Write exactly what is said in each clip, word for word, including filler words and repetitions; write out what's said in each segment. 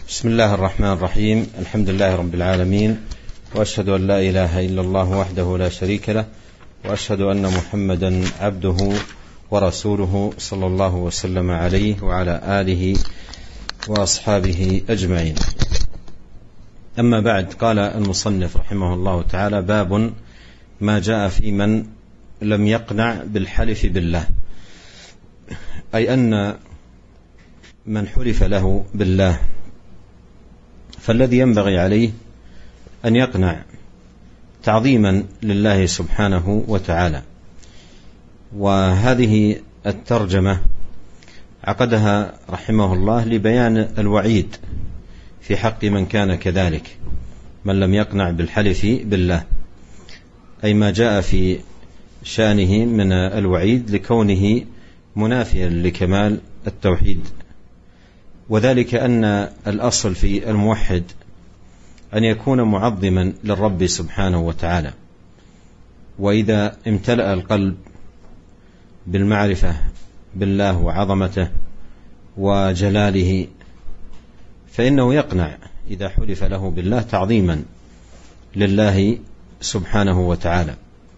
بسم الله الرحمن الرحيم. الحمد لله رب العالمين، وأشهد أن لا إله إلا الله وحده لا شريك له، وأشهد أن محمدا عبده ورسوله صلى الله وسلم عليه وعلى آله وأصحابه أجمعين. أما بعد، قال المصنف رحمه الله تعالى: باب ما جاء في من لم يقنع بالحلف بالله، أي أن من حلف له بالله فالذي ينبغي عليه أن يقنع تعظيما لله سبحانه وتعالى. وهذه الترجمة عقدها رحمه الله لبيان الوعيد في حق من كان كذلك، من لم يقنع بالحلف بالله، أي ما جاء في شأنه من الوعيد لكونه منافيا لكمال التوحيد. وذلك أن الأصل في الموحد أن يكون معظما للرب سبحانه وتعالى، وإذا امتلأ القلب بالمعرفة بالله وعظمته وجلاله فإنه يقنع إذا حلف له بالله تعظيما لله سبحانه وتعالى.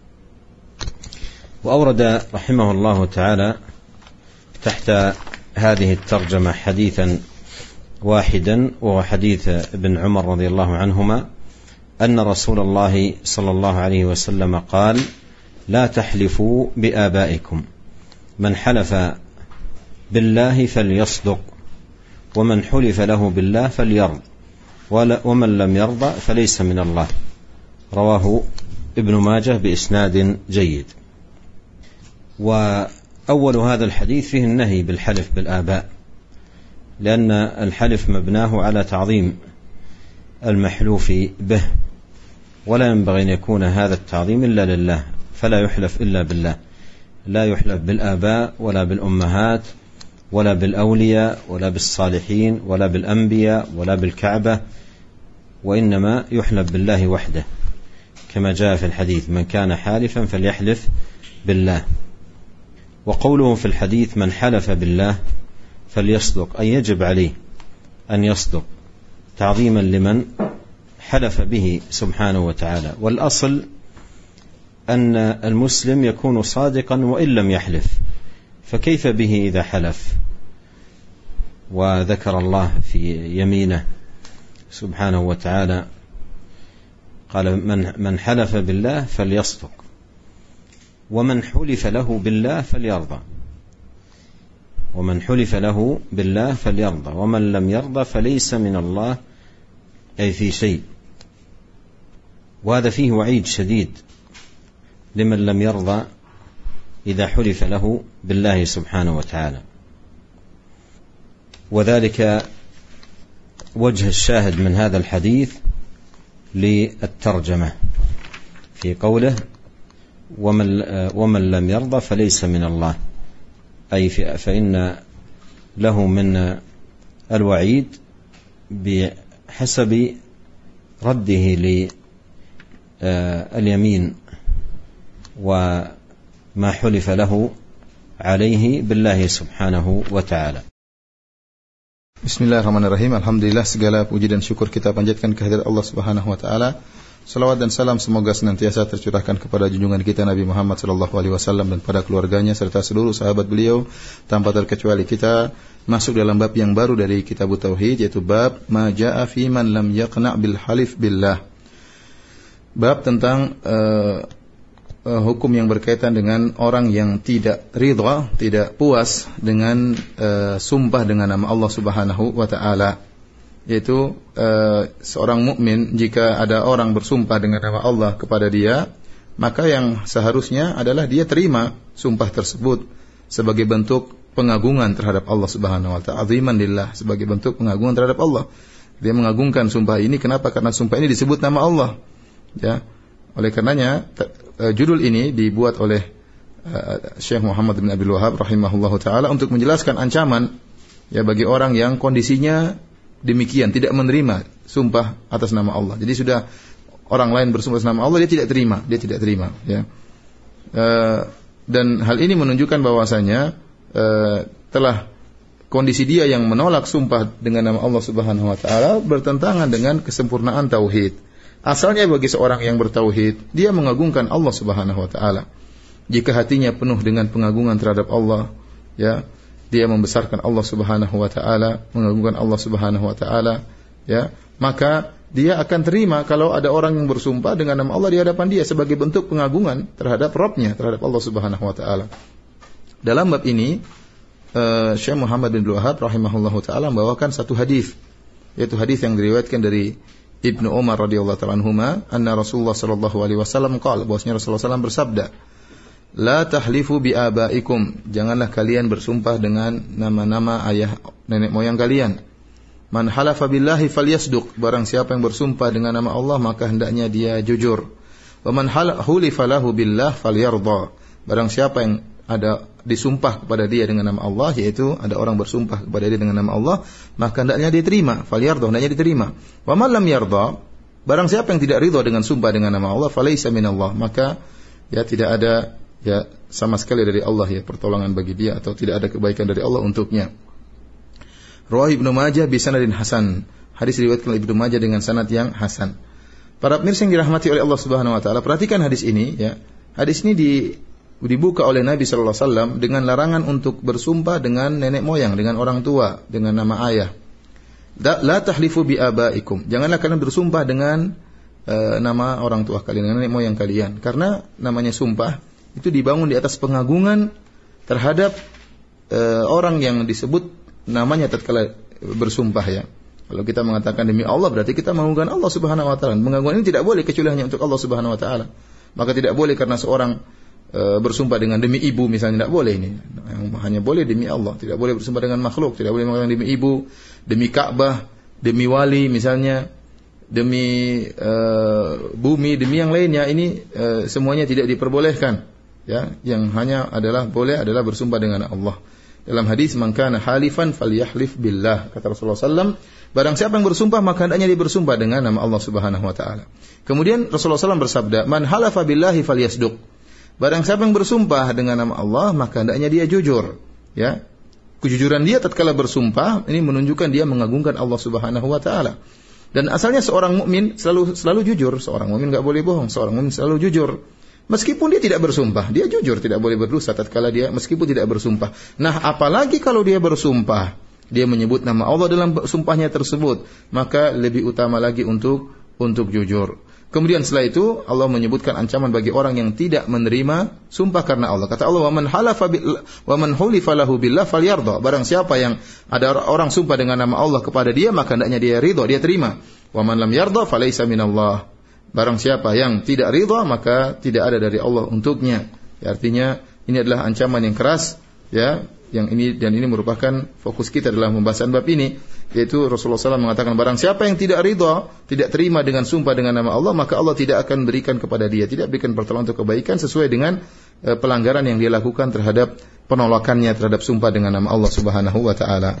وأورد رحمه الله تعالى تحت هذه الترجمة حديثا واحدا، وهو حديث ابن عمر رضي الله عنهما أن رسول الله صلى الله عليه وسلم قال: لا تحلفوا بآبائكم، من حلف بالله فليصدق، ومن حلف له بالله فليرض، ومن لم يرضى فليس من الله. رواه ابن ماجه بإسناد جيد. وأول هذا الحديث فيه النهي بالحلف بالآباء، لأن الحلف مبناه على تعظيم المحلوف به، ولا ينبغي أن يكون هذا التعظيم إلا لله، فلا يحلف إلا بالله، لا يحلف بالآباء ولا بالأمهات ولا بالأولياء ولا بالصالحين ولا بالأنبياء ولا بالكعبة، وإنما يحلف بالله وحده، كما جاء في الحديث: من كان حالفا فليحلف بالله. وقوله في الحديث: من حلف بالله فليصدق، أي يجب عليه أن يصدق تعظيما لمن حلف به سبحانه وتعالى. والأصل أن المسلم يكون صادقا وإن لم يحلف، فكيف به إذا حلف وذكر الله في يمينه سبحانه وتعالى؟ قال: من من حلف بالله فليصدق، ومن حلف له بالله فليرضى، ومن حلف له بالله فليرضى، ومن لم يرضى فليس من الله، أي في شيء. وهذا فيه وعيد شديد لمن لم يرضى إذا حلف له بالله سبحانه وتعالى. وذلك وجه الشاهد من هذا الحديث للترجمة في قوله: ومن, ومن لم يرضى فليس من الله، أي فإن له من الوعيد بحسب رده لليمين وما حلف له عليه بالله سبحانه وتعالى. Bismillahirrahmanirrahim. Alhamdulillah, segala puji dan syukur kita panjatkan kehadirat Allah Subhanahu wa taala. Salawat dan salam semoga senantiasa tercurahkan kepada junjungan kita Nabi Muhammad sallallahu alaihi wasallam dan pada keluarganya serta seluruh sahabat beliau tanpa terkecuali. Kita masuk dalam bab yang baru dari Kitab Tauhid, yaitu bab ma jaa fi man lam yaqna' bil halif billah. Bab tentang uh, uh, hukum yang berkaitan dengan orang yang tidak ridha, tidak puas dengan uh, sumpah dengan nama Allah Subhanahu wa taala. Yaitu uh, seorang mukmin jika ada orang bersumpah dengan nama Allah kepada dia, maka yang seharusnya adalah dia terima sumpah tersebut sebagai bentuk pengagungan terhadap Allah Subhanahu wa taala, aziman lillah, sebagai bentuk pengagungan terhadap Allah. Dia mengagungkan sumpah ini. Kenapa? Karena sumpah ini disebut nama Allah. Ya. Oleh karenanya uh, judul ini dibuat oleh uh, Syekh Muhammad bin Abdul Wahhab rahimahullahu taala untuk menjelaskan ancaman ya bagi orang yang kondisinya demikian, tidak menerima sumpah atas nama Allah. Jadi sudah orang lain bersumpah atas nama Allah, dia tidak terima, dia tidak terima. Ya. E, dan hal ini menunjukkan bahwasanya e, telah kondisi dia yang menolak sumpah dengan nama Allah Subhanahu wa taala bertentangan dengan kesempurnaan tauhid. Asalnya bagi seorang yang bertauhid, dia mengagungkan Allah Subhanahu wa taala. Jika hatinya penuh dengan pengagungan terhadap Allah, ya, dia membesarkan Allah Subhanahu wa taala, mengagungkan Allah Subhanahu wa taala, ya, maka dia akan terima kalau ada orang yang bersumpah dengan nama Allah di hadapan dia sebagai bentuk pengagungan terhadap Rabb-nya, terhadap Allah Subhanahu wa taala. Dalam bab ini, uh, Syekh Muhammad bin Abdul Wahhab rahimahullahu taala membawakan satu hadis, yaitu hadis yang diriwayatkan dari Ibnu Umar radhiyallahu ta'ala anhuma, anna Rasulullah sallallahu alaihi wasallam qala, bahwasanya Rasulullah sallallahu alaihi wasallam bersabda, la tahlifu bi abaikum, janganlah kalian bersumpah dengan nama-nama ayah nenek moyang kalian. Man halafa billahi falyasduq, barang siapa yang bersumpah dengan nama Allah maka hendaknya dia jujur. Wa man hulifa lahu billah falyarda, barang siapa yang ada disumpah kepada dia dengan nama Allah, yaitu ada orang bersumpah kepada dia dengan nama Allah, maka hendaknya dia terima, falyarda, hendaknya diterima. Wa man lam yarda, barang siapa yang tidak ridha dengan sumpah dengan nama Allah, falaysa minallah, maka ya tidak ada ya sama sekali dari Allah ya pertolongan bagi dia, atau tidak ada kebaikan dari Allah untuknya. Rawi Ibnu Majah bi sanadin hasan, hadis diriwayatkan oleh Ibnu Majah dengan sanad yang hasan. Para pemirsa yang dirahmati oleh Allah Subhanahu wa taala, perhatikan hadis ini ya. Hadis ini di dibuka oleh Nabi sallallahu alaihi wasallam dengan larangan untuk bersumpah dengan nenek moyang, dengan orang tua, dengan nama ayah. La tahlifu bi abaikum, janganlah kalian bersumpah dengan uh, nama orang tua kalian, dengan nenek moyang kalian, karena namanya sumpah itu dibangun di atas pengagungan terhadap uh, orang yang disebut namanya tatkala bersumpah ya. Kalau kita mengatakan demi Allah, berarti kita mengagungkan Allah Subhanahu wa taala. Pengagungan ini tidak boleh kecuali hanya untuk Allah Subhanahu wa taala. Maka tidak boleh karena seorang bersumpah dengan demi ibu misalnya, tidak boleh ini. Hanya boleh demi Allah, tidak boleh bersumpah dengan makhluk, tidak boleh mengatakan demi ibu, demi Ka'bah, demi wali misalnya, demi uh, bumi, demi yang lainnya. Ini uh, semuanya tidak diperbolehkan. Ya, yang hanya adalah boleh adalah bersumpah dengan Allah. Dalam hadis, man kana halifan falyahlif billah, kata Rasulullah sallallahu alaihi wasallam, barang siapa yang bersumpah maka hendaknya dia bersumpah dengan nama Allah Subhanahu wa taala. Kemudian Rasulullah sallallahu alaihi wasallam bersabda, man halafa billahi falyasduq, barang siapa yang bersumpah dengan nama Allah maka hendaknya dia jujur, ya. Kejujuran dia tatkala bersumpah ini menunjukkan dia mengagungkan Allah Subhanahu wa taala. Dan asalnya seorang mukmin selalu selalu jujur, seorang mukmin enggak boleh bohong, seorang mukmin selalu jujur. Meskipun dia tidak bersumpah, dia jujur, tidak boleh berdosa tatkala dia meskipun tidak bersumpah. Nah, apalagi kalau dia bersumpah, dia menyebut nama Allah dalam sumpahnya tersebut, maka lebih utama lagi untuk untuk jujur. Kemudian setelah itu Allah menyebutkan ancaman bagi orang yang tidak menerima sumpah karena Allah. Kata Allah, "Wa man halafa wa man hulifa lahu billah falyarda." Barang siapa yang ada orang sumpah dengan nama Allah kepada dia, maka hendaknya dia ridha, dia terima. "Wa man lam yarda falaysa minallah." Barang siapa yang tidak ridha, maka tidak ada dari Allah untuknya. Ya, artinya ini adalah ancaman yang keras, ya. Yang ini dan ini merupakan fokus kita dalam pembahasan bab ini, yaitu Rasulullah sallallahu alaihi wasallam mengatakan barang siapa yang tidak ridha, tidak terima dengan sumpah dengan nama Allah, maka Allah tidak akan berikan kepada dia, tidak berikan pertolongan untuk kebaikan sesuai dengan uh, pelanggaran yang dia lakukan terhadap penolakannya terhadap sumpah dengan nama Allah Subhanahu wa taala.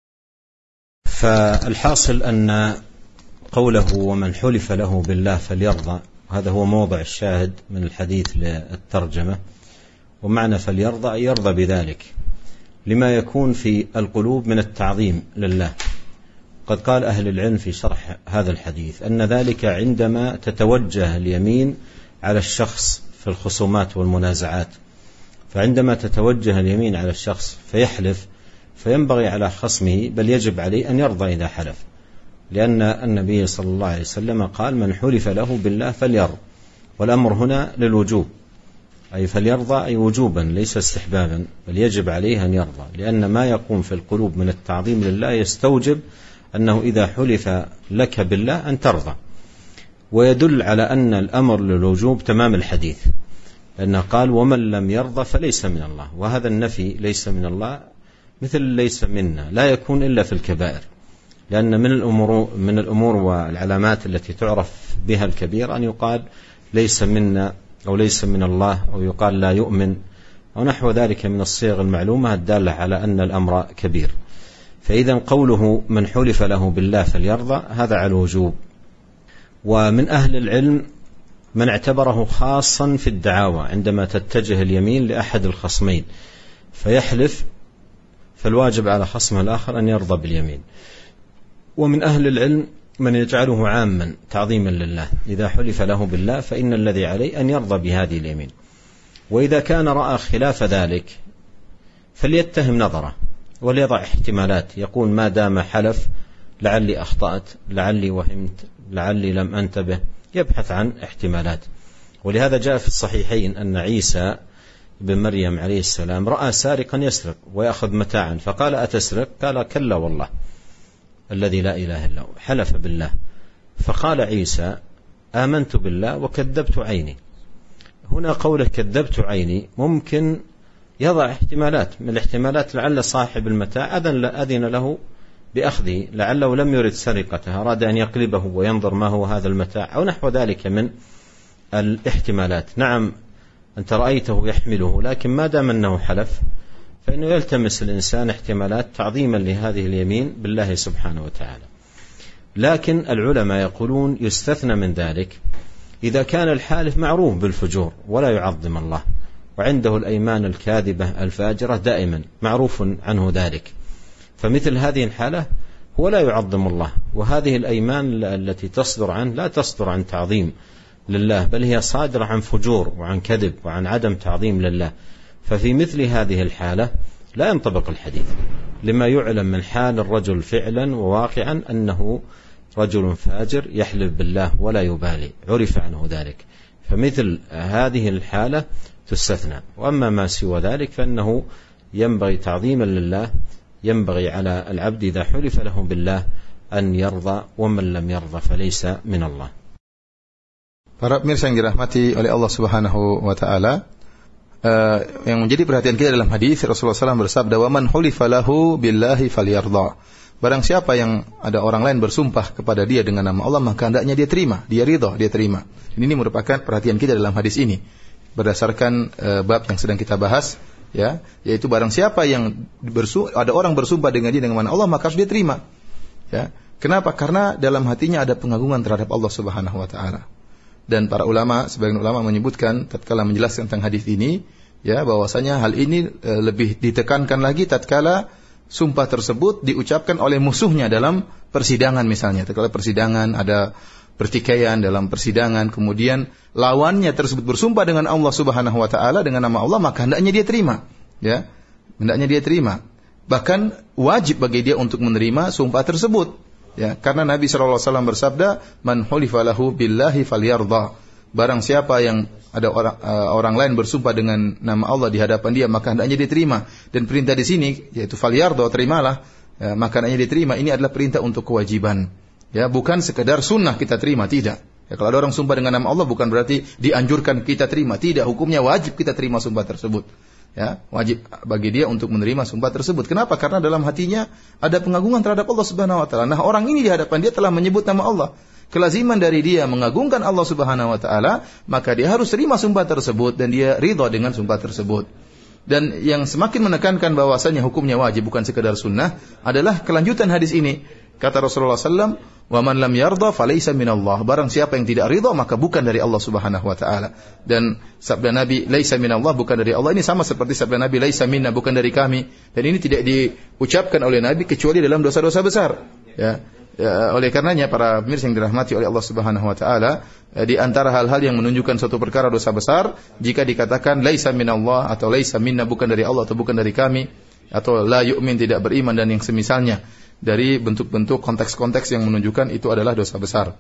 فالحاصل أن قوله ومن حلف له بالله فليرضى هذا هو موضع الشاهد من الحديث للترجمة، ومعنى فليرضى أن يرضى بذلك لما يكون في القلوب من التعظيم لله. قد قال أهل العلم في شرح هذا الحديث أن ذلك عندما تتوجه اليمين على الشخص في الخصومات والمنازعات، فعندما تتوجه اليمين على الشخص فيحلف فينبغي على خصمه بل يجب عليه أن يرضى إذا حلف، لأن النبي صلى الله عليه وسلم قال من حلف له بالله فليرضى، والأمر هنا للوجوب، أي فليرضى أي وجوبا ليس استحبابا، بل يجب عليه أن يرضى، لأن ما يقوم في القلوب من التعظيم لله يستوجب أنه إذا حلف لك بالله أن ترضى. ويدل على أن الأمر للوجوب تمام الحديث، لأنه قال ومن لم يرضى فليس من الله، وهذا النفي ليس من الله مثل ليس منا لا يكون إلا في الكبائر، لأن من الأمور من الأمور والعلامات التي تعرف بها الكبير أن يقال ليس منا أو ليس من الله، أو يقال لا يؤمن، أو نحو ذلك من الصيغ المعلومة الدالة على أن الأمر كبير. فإذا قوله من حلف له بالله فليرضى هذا على الوجوب. ومن أهل العلم من اعتبره خاصا في الدعاوى، عندما تتجه اليمين لأحد الخصمين فيحلف فالواجب على خصمه الآخر أن يرضى باليمين. ومن أهل العلم من يجعله عاما تعظيما لله، إذا حلف له بالله فإن الذي عليه أن يرضى بهذه اليمين، وإذا كان رأى خلاف ذلك فليتهم نظره وليضع احتمالات، يقول ما دام حلف لعلي أخطأت، لعلي وهمت، لعلي لم أنتبه، يبحث عن احتمالات. ولهذا جاء في الصحيحين أن عيسى بن مريم عليه السلام رأى سارقا يسرق ويأخذ متاعا فقال أتسرق؟ قال كلا والله الذي لا إله إلا هو، حلف بالله. فقال عيسى آمنت بالله وكذبت عيني. هنا قوله كذبت عيني ممكن يضع احتمالات، من الاحتمالات لعل صاحب المتاع أذن له بأخذه، لعله لم يرد سرقته، أراد أن يقلبه وينظر ما هو هذا المتاع أو نحو ذلك من الاحتمالات. نعم أنت رأيته يحمله، لكن ما دام أنه حلف فإنه يلتمس الإنسان احتمالات تعظيما لهذه اليمين بالله سبحانه وتعالى. لكن العلماء يقولون يستثنى من ذلك إذا كان الحالف معروف بالفجور ولا يعظم الله، وعنده الأيمان الكاذبة الفاجرة دائما معروف عنه ذلك، فمثل هذه الحالة هو لا يعظم الله، وهذه الأيمان التي تصدر عنه لا تصدر عن تعظيم لله، بل هي صادرة عن فجور وعن كذب وعن عدم تعظيم لله. ففي مثل هذه الحالة لا ينطبق الحديث، لما يعلم من حال الرجل فعلا وواقعا أنه رجل فاجر يحلف بالله ولا يبالي، عرف عنه ذلك، فمثل هذه الحالة تستثنى. وأما ما سوى ذلك فإنه ينبغي تعظيما لله، ينبغي على العبد إذا حلف له بالله أن يرضى، ومن لم يرضى فليس من الله. Para pemirsa yang dirahmati oleh Allah Subhanahu wa taala, uh, yang menjadi perhatian kita dalam hadis Rasulullah shallallahu alaihi wasallam bersabda, "Wa man hulifa lahu billahi falyardha." Barang siapa yang ada orang lain bersumpah kepada dia dengan nama Allah, maka hendaknya dia terima, dia ridha, dia terima. Ini merupakan perhatian kita dalam hadis ini berdasarkan uh, bab yang sedang kita bahas, ya, yaitu barang siapa yang bersu- ada orang bersumpah dengan dia dengan nama Allah, maka harus dia terima. Ya. Kenapa? Karena dalam hatinya ada pengagungan terhadap Allah Subhanahu wa taala. Dan para ulama, sebagian ulama menyebutkan tatkala menjelaskan tentang hadis ini, ya, bahwasanya hal ini e, lebih ditekankan lagi tatkala sumpah tersebut diucapkan oleh musuhnya dalam persidangan misalnya. Tatkala persidangan ada pertikaian dalam persidangan, kemudian lawannya tersebut bersumpah dengan Allah Subhanahu wa taala dengan nama Allah, maka hendaknya dia terima, ya. Hendaknya dia terima. Bahkan wajib bagi dia untuk menerima sumpah tersebut. Ya, karena Nabi shallallahu alaihi wasallam bersabda, "Man hulifa lahu billahi falyardha." Barang siapa yang ada orang uh, orang lain bersumpah dengan nama Allah di hadapan dia, maka hendaknya diterima. Dan perintah di sini yaitu falyardha, terimalah, ya, maka hendaknya diterima. Ini adalah perintah untuk kewajiban. Ya, bukan sekedar sunnah kita terima, tidak. Ya, kalau ada orang sumpah dengan nama Allah bukan berarti dianjurkan kita terima, tidak. Hukumnya wajib kita terima sumpah tersebut. Ya, wajib bagi dia untuk menerima sumpah tersebut. Kenapa? Karena dalam hatinya ada pengagungan terhadap Allah Subhanahu wa taala. Nah, orang ini di hadapan dia telah menyebut nama Allah. Kelaziman dari dia mengagungkan Allah Subhanahu wa taala, maka dia harus terima sumpah tersebut dan dia ridha dengan sumpah tersebut. Dan yang semakin menekankan bahwasanya hukumnya wajib bukan sekedar sunnah adalah kelanjutan hadis ini. Kata Rasulullah sallallahu alaihi wasallam, "Wa man lam yarda falaysa minallah." Barang siapa yang tidak ridha maka bukan dari Allah Subhanahu wa taala. Dan sabda Nabi, "Laisa minallah," bukan dari Allah, ini sama seperti sabda Nabi, "Laisa minna," bukan dari kami. Dan ini tidak diucapkan oleh Nabi kecuali dalam dosa-dosa besar. Ya. Ya, oleh karenanya para pemirsa yang dirahmati oleh Allah Subhanahu wa taala, di antara hal-hal yang menunjukkan suatu perkara dosa besar jika dikatakan laisa minallah atau laisa minna, bukan dari Allah atau bukan dari kami, atau la yu'min, tidak beriman, dan yang semisalnya dari bentuk-bentuk konteks-konteks yang menunjukkan itu adalah dosa besar.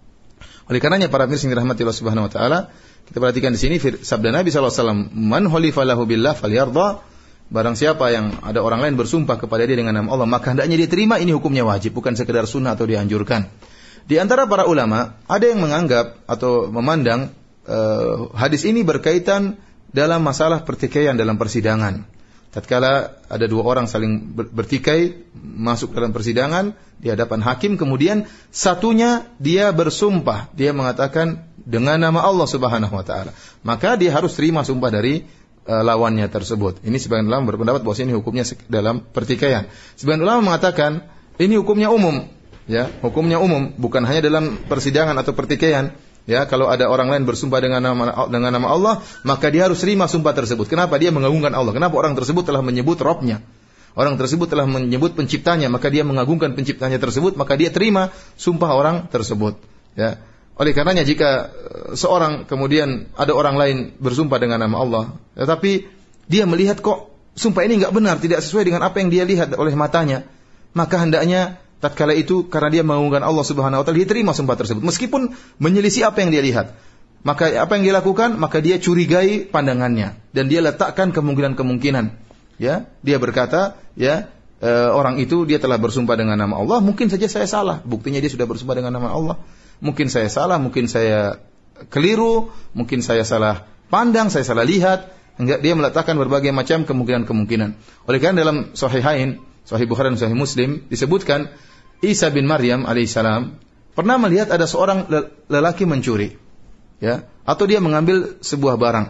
Oleh karenanya para pemirsa yang dirahmati Allah Subhanahu wa taala, kita perhatikan di sini sabda Nabi sallallahu alaihi wasallam, "Man hulifa lahu billah falyardha." Barang siapa yang ada orang lain bersumpah kepada dia dengan nama Allah, maka hendaknya dia terima. Ini hukumnya wajib, bukan sekedar sunnah atau dianjurkan. Di antara para ulama ada yang menganggap atau memandang uh, hadis ini berkaitan dalam masalah pertikaian dalam persidangan. Tatkala ada dua orang saling bertikai masuk dalam persidangan di hadapan hakim, kemudian satunya dia bersumpah, dia mengatakan dengan nama Allah Subhanahu wa taala, maka dia harus terima sumpah dari lawannya tersebut. Ini sebagian ulama berpendapat bahwa ini hukumnya dalam pertikaian. Sebagian ulama mengatakan ini hukumnya umum, ya, hukumnya umum, bukan hanya dalam persidangan atau pertikaian. Ya, kalau ada orang lain bersumpah dengan nama dengan nama Allah, maka dia harus terima sumpah tersebut. Kenapa? Dia mengagungkan Allah. Kenapa? Orang tersebut telah menyebut Rabb-nya. Orang tersebut telah menyebut penciptanya, maka dia mengagungkan penciptanya tersebut, maka dia terima sumpah orang tersebut. Ya. Oleh karenanya jika seorang kemudian ada orang lain bersumpah dengan nama Allah, tetapi dia melihat kok sumpah ini enggak benar, tidak sesuai dengan apa yang dia lihat oleh matanya, maka hendaknya tatkala itu karena dia mengagungkan Allah Subhanahu wa taala, dia terima sumpah tersebut meskipun menyelisih apa yang dia lihat. Maka apa yang dia lakukan? Maka dia curigai pandangannya dan dia letakkan kemungkinan-kemungkinan. Ya, dia berkata, ya, e, orang itu dia telah bersumpah dengan nama Allah, mungkin saja saya salah. Buktinya dia sudah bersumpah dengan nama Allah. Mungkin saya salah, mungkin saya keliru, mungkin saya salah pandang, saya salah lihat. Enggak, dia meletakkan berbagai macam kemungkinan-kemungkinan. Oleh karena dalam Sahihain, Sahih Bukhari dan Sahih Muslim disebutkan Isa bin Maryam alaihissalam pernah melihat ada seorang lelaki mencuri, ya, atau dia mengambil sebuah barang.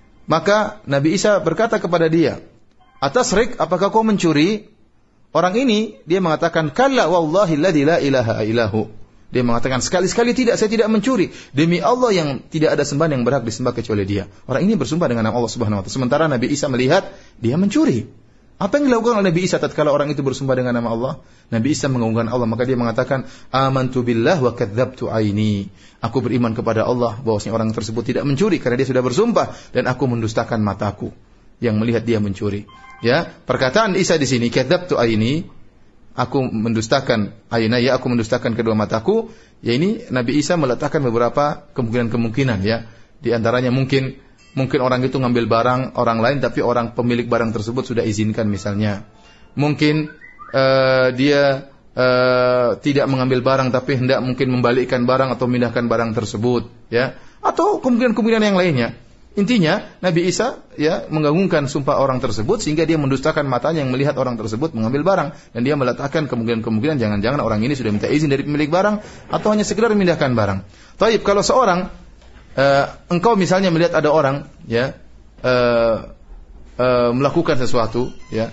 Maka Nabi Isa berkata kepada dia, "Atasrik, apakah kau mencuri?" Orang ini dia mengatakan, "Kalla wallahi alladzi la ilaha illahu." Dia mengatakan, sekali-sekali tidak, saya tidak mencuri. Demi Allah yang tidak ada sembahan yang berhak disembah kecuali Dia. Orang ini bersumpah dengan nama Allah Subhanahu wa taala. Sementara Nabi Isa melihat dia mencuri. Apa yang dilakukan oleh Nabi Isa tatkala orang itu bersumpah dengan nama Allah? Nabi Isa mengagungkan Allah, maka dia mengatakan, "Amantu billah wa kadzdzabtu aini." Aku beriman kepada Allah bahwasanya orang tersebut tidak mencuri karena dia sudah bersumpah, dan aku mendustakan mataku yang melihat dia mencuri. Ya, perkataan Isa di sini, "Kadzdzabtu aini," aku mendustakan aina, ya, aku mendustakan kedua mataku. Ya, ini Nabi Isa meletakkan beberapa kemungkinan-kemungkinan, ya. Di antaranya mungkin Mungkin orang itu ngambil barang orang lain, tapi orang pemilik barang tersebut sudah izinkan misalnya. Mungkin uh, dia uh, tidak mengambil barang, tapi hendak mungkin membalikkan barang atau memindahkan barang tersebut, ya. Atau kemungkinan-kemungkinan yang lainnya. Intinya Nabi Isa, ya, mengagungkan sumpah orang tersebut sehingga dia mendustakan matanya yang melihat orang tersebut mengambil barang, dan dia meletakkan kemungkinan-kemungkinan jangan-jangan orang ini sudah minta izin dari pemilik barang atau hanya sekedar memindahkan barang. Taib, kalau seorang Uh, engkau misalnya melihat ada orang, ya, uh, uh, melakukan sesuatu, ya,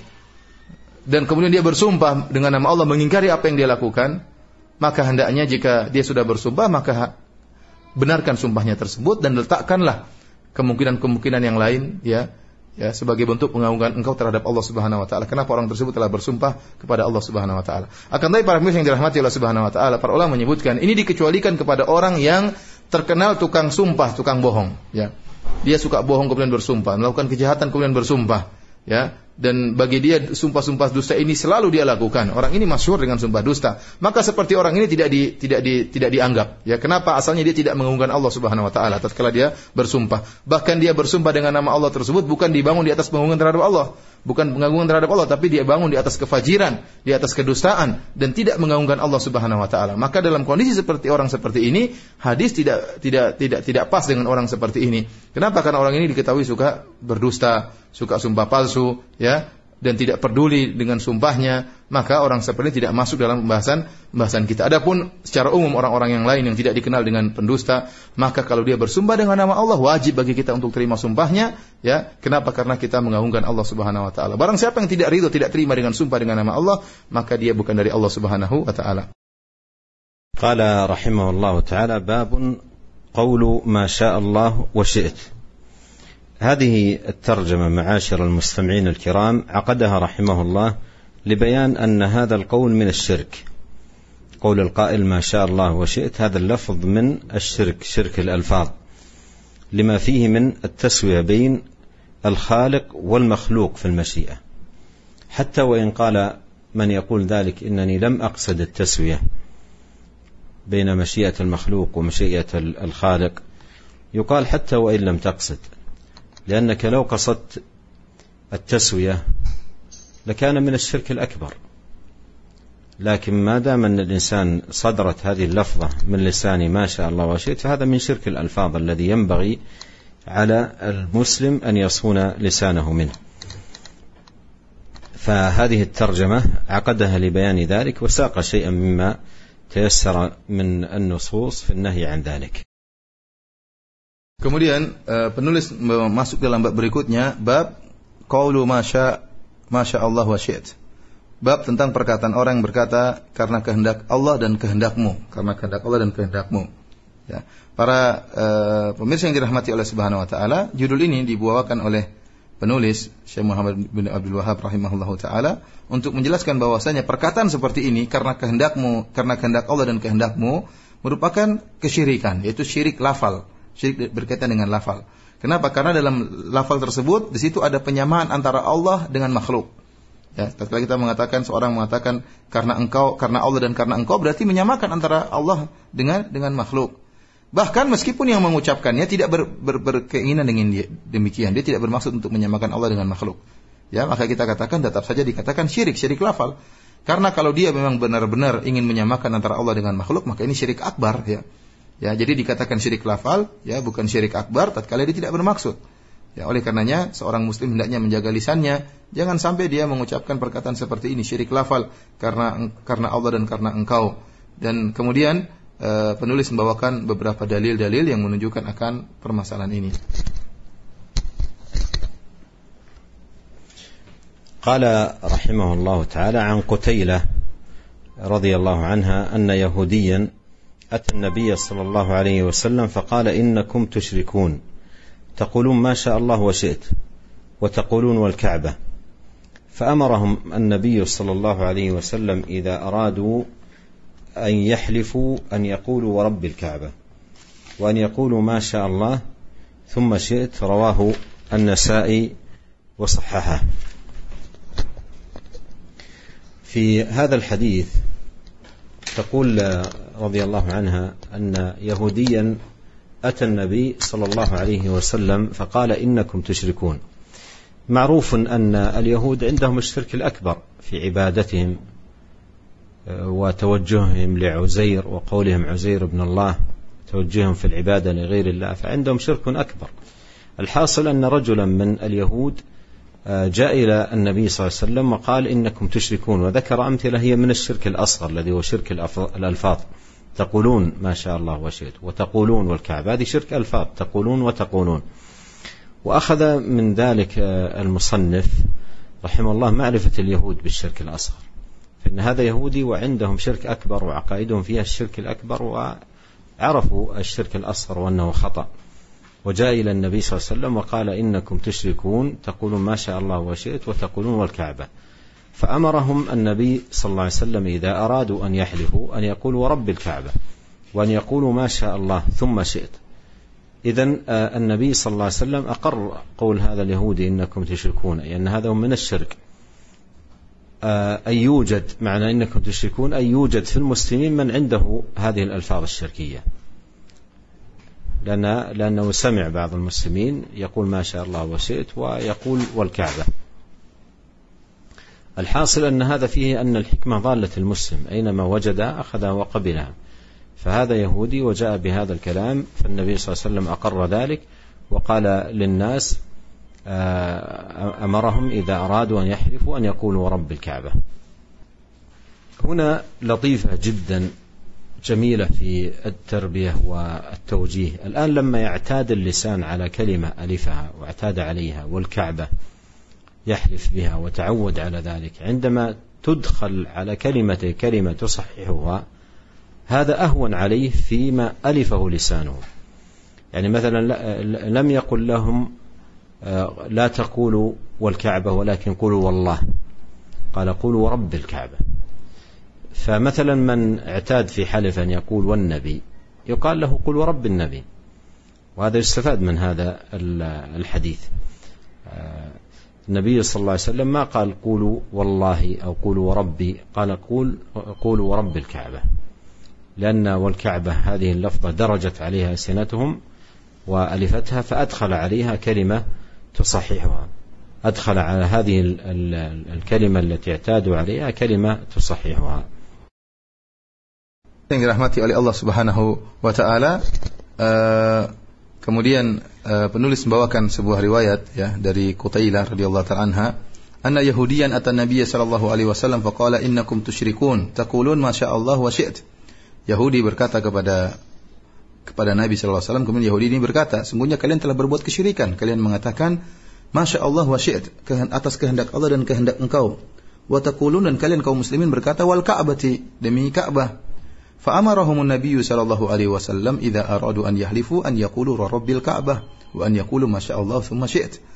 dan kemudian dia bersumpah dengan nama Allah mengingkari apa yang dia lakukan, maka hendaknya jika dia sudah bersumpah, maka benarkan sumpahnya tersebut dan letakkanlah kemungkinan-kemungkinan yang lain, ya, ya, sebagai bentuk pengagungan engkau terhadap Allah Subhanahu wa taala. Kenapa orang tersebut telah bersumpah kepada Allah Subhanahu wa taala? Akan tetapi para pemirsa yang dirahmati Allah Subhanahu wa taala, para ulama menyebutkan ini dikecualikan kepada orang yang terkenal tukang sumpah, tukang bohong, ya. Dia suka bohong kemudian bersumpah, melakukan kejahatan kemudian bersumpah, ya. Dan bagi dia sumpah-sumpah dusta ini selalu dia lakukan. Orang ini masyhur dengan sumpah dusta. Maka seperti orang ini tidak di, tidak di, tidak dianggap. Ya, kenapa? Asalnya dia tidak mengagungkan Allah Subhanahu wa taala tatkala dia bersumpah. Bahkan dia bersumpah dengan nama Allah tersebut bukan dibangun di atas pengagungan terhadap Allah, bukan pengagungan terhadap Allah, tapi dia bangun di atas kefajiran, di atas kedustaan dan tidak mengagungkan Allah Subhanahu wa taala. Maka dalam kondisi seperti orang seperti ini, hadis tidak tidak tidak tidak pas dengan orang seperti ini. Kenapa? Karena orang ini diketahui suka berdusta, suka sumpah palsu, ya, dan tidak peduli dengan sumpahnya, maka orang seperti ini tidak masuk dalam pembahasan pembahasan kita. Adapun secara umum orang-orang yang lain yang tidak dikenal dengan pendusta, maka kalau dia bersumpah dengan nama Allah, wajib bagi kita untuk terima sumpahnya, ya. Kenapa? Karena kita mengagungkan Allah Subhanahu wa taala. Barang siapa yang tidak ridho, tidak terima dengan sumpah dengan nama Allah, maka dia bukan dari Allah Subhanahu wa taala. Qala rahimahullahu taala babun qawlu ma syaa Allah wa syi'ta. هذه الترجمة معاشر المستمعين الكرام عقدها رحمه الله لبيان أن هذا القول من الشرك. قول القائل ما شاء الله وشئت، هذا اللفظ من الشرك، شرك الألفاظ، لما فيه من التسوية بين الخالق والمخلوق في المشيئة. حتى وإن قال من يقول ذلك إنني لم أقصد التسوية بين مشيئة المخلوق ومشيئة الخالق، يقال حتى وإن لم تقصد، لأنك لو قصدت التسوية لكان من الشرك الأكبر. لكن ما دام أن الإنسان صدرت هذه اللفظة من لسان ما شاء الله وشئت، فهذا من شرك الألفاظ الذي ينبغي على المسلم أن يصون لسانه منه. فهذه الترجمة عقدها لبيان ذلك وساق شيئا مما تيسر من النصوص في النهي عن ذلك. Kemudian uh, penulis masuk dalam bab berikutnya, bab qaulu masya masya Allah wa syi'at. Bab tentang perkataan orang yang berkata karena kehendak Allah dan kehendakmu, karena kehendak Allah dan kehendakmu. Ya. Para uh, pemirsa yang dirahmati oleh Subhanahu wa taala, judul ini dibawakan oleh penulis Syekh Muhammad bin Abdul Wahhab rahimahullahu taala untuk menjelaskan bahwasanya perkataan seperti ini karena kehendakmu, karena kehendak Allah dan kehendakmu merupakan kesyirikan, yaitu syirik lafal, syirik berkaitan dengan lafal. Kenapa? Karena dalam lafal tersebut di situ ada penyamaan antara Allah dengan makhluk. Ya, tatkala kita mengatakan, seorang mengatakan karena engkau, karena Allah dan karena engkau, berarti menyamakan antara Allah dengan dengan makhluk. Bahkan meskipun yang mengucapkannya tidak ber, ber, berkeinginan dengan dia, demikian, dia tidak bermaksud untuk menyamakan Allah dengan makhluk. Ya, maka kita katakan tetap saja dikatakan syirik, syirik lafal. Karena kalau dia memang benar-benar ingin menyamakan antara Allah dengan makhluk, maka ini syirik akbar, ya. Ya, jadi dikatakan syirik lafal, ya, bukan syirik akbar tatkala dia tidak bermaksud. Ya, oleh karenanya seorang muslim hendaknya menjaga lisannya, jangan sampai dia mengucapkan perkataan seperti ini, syirik lafal, karena karena Allah dan karena engkau. Dan kemudian uh, penulis membawakan beberapa dalil-dalil yang menunjukkan akan permasalahan ini. قال رحمه الله تعالى عن قتيلة رضي الله عنها أن يهوديا أتى النبي صلى الله عليه وسلم فقال إنكم تشركون تقولون ما شاء الله وشئت وتقولون والكعبة فأمرهم النبي صلى الله عليه وسلم إذا أرادوا أن يحلفوا أن يقولوا ورب الكعبة وأن يقولوا ما شاء الله ثم شئت. رواه النسائي وصححه. في هذا الحديث تقول رضي الله عنها أن يهوديا أتى النبي صلى الله عليه وسلم فقال إنكم تشركون. معروف أن اليهود عندهم الشرك الأكبر في عبادتهم وتوجههم لعزير وقولهم عزير ابن الله، توجههم في العبادة لغير الله، فعندهم شرك أكبر. الحاصل أن رجلا من اليهود جاء إلى النبي صلى الله عليه وسلم وقال إنكم تشركون، وذكر أمثلة هي من الشرك الأصغر الذي هو شرك الألفاظ، تقولون ما شاء الله وشئت وتقولون والكعبة، هذه شرك ألفاظ، تقولون وتقولون. وأخذ من ذلك المصنف رحمه الله معرفة اليهود بالشرك الأصغر، فإن هذا يهودي وعندهم شرك أكبر وعقائدهم فيها الشرك الأكبر وعرفوا الشرك الأصغر وأنه خطأ، وجاء إلى النبي صلى الله عليه وسلم وقال إنكم تشركون تقولون ما شاء الله وشئت وتقولون والكعبة. فأمرهم النبي صلى الله عليه وسلم إذا أرادوا أن يحلفوا أن يقولوا ورب الكعبة وأن يقولوا ما شاء الله ثم شئت. إذن النبي صلى الله عليه وسلم أقر قول هذا اليهودي إنكم تشركون، أي أن هذا من الشرك، أن يوجد معنى إنكم تشركون أن يوجد في المسلمين من عنده هذه الألفاظ الشركية، لأن لأنه سمع بعض المسلمين يقول ما شاء الله وشئت ويقول والكعبة. الحاصل أن هذا فيه أن الحكمة ضالة المسلم، أينما وجدها أخذها وقبلها. فهذا يهودي وجاء بهذا الكلام، فالنبي صلى الله عليه وسلم أقر ذلك وقال للناس أمرهم إذا أرادوا أن يحلفوا أن يقولوا ورب الكعبة. هنا لطيفة جدا جميلة في التربية والتوجيه. الآن لما يعتاد اللسان على كلمة ألفها واعتاد عليها والكعبة يحلف بها وتعود على ذلك، عندما تدخل على كلمة كلمة تصححها هذا أهون عليه فيما ألفه لسانه. يعني مثلا لم يقل لهم لا تقولوا والكعبة ولكن قولوا والله، قال قولوا ورب الكعبة. فمثلا من اعتاد في حلف أن يقول والنبي يقال له قل ورب النبي، وهذا يستفاد من هذا الحديث. النبي صلى الله عليه وسلم ما قال قولوا والله أو قولوا وربي، قال قول قولوا ورب الكعبة، لأن والكعبة هذه اللفظة درجت عليها سنتهم وألفتها، فأدخل عليها كلمة تصححها، أدخل على هذه الكلمة التي اعتادوا عليها كلمة تصححها. Yang dirahmati oleh Allah Subhanahu wa taala, uh, kemudian uh, penulis membawakan sebuah riwayat ya dari Qutailah radhiyallahu ta'ala anha, anna yahudiyan atan nabiyya sallallahu alaihi wasallam faqala innakum tusyrikun taqulun ma syaa Allah wa syi'at. Yahudi berkata kepada kepada Nabi sallallahu alaihi wasallam, kemudian Yahudi ini berkata, sungguhnya kalian telah berbuat kesyirikan, kalian mengatakan masya Allah wa syi'at, atas kehendak Allah dan kehendak engkau. Wa taqulun, dan kalian kaum muslimin berkata wal ka'bati, demi Ka'bah. Fa amarahumun nabiyyu sallallahu alaihi wasallam idza aradu an yahlifu an yaqulu rabbil ka'bah wa an yaqulu masya Allah thumma syi'at.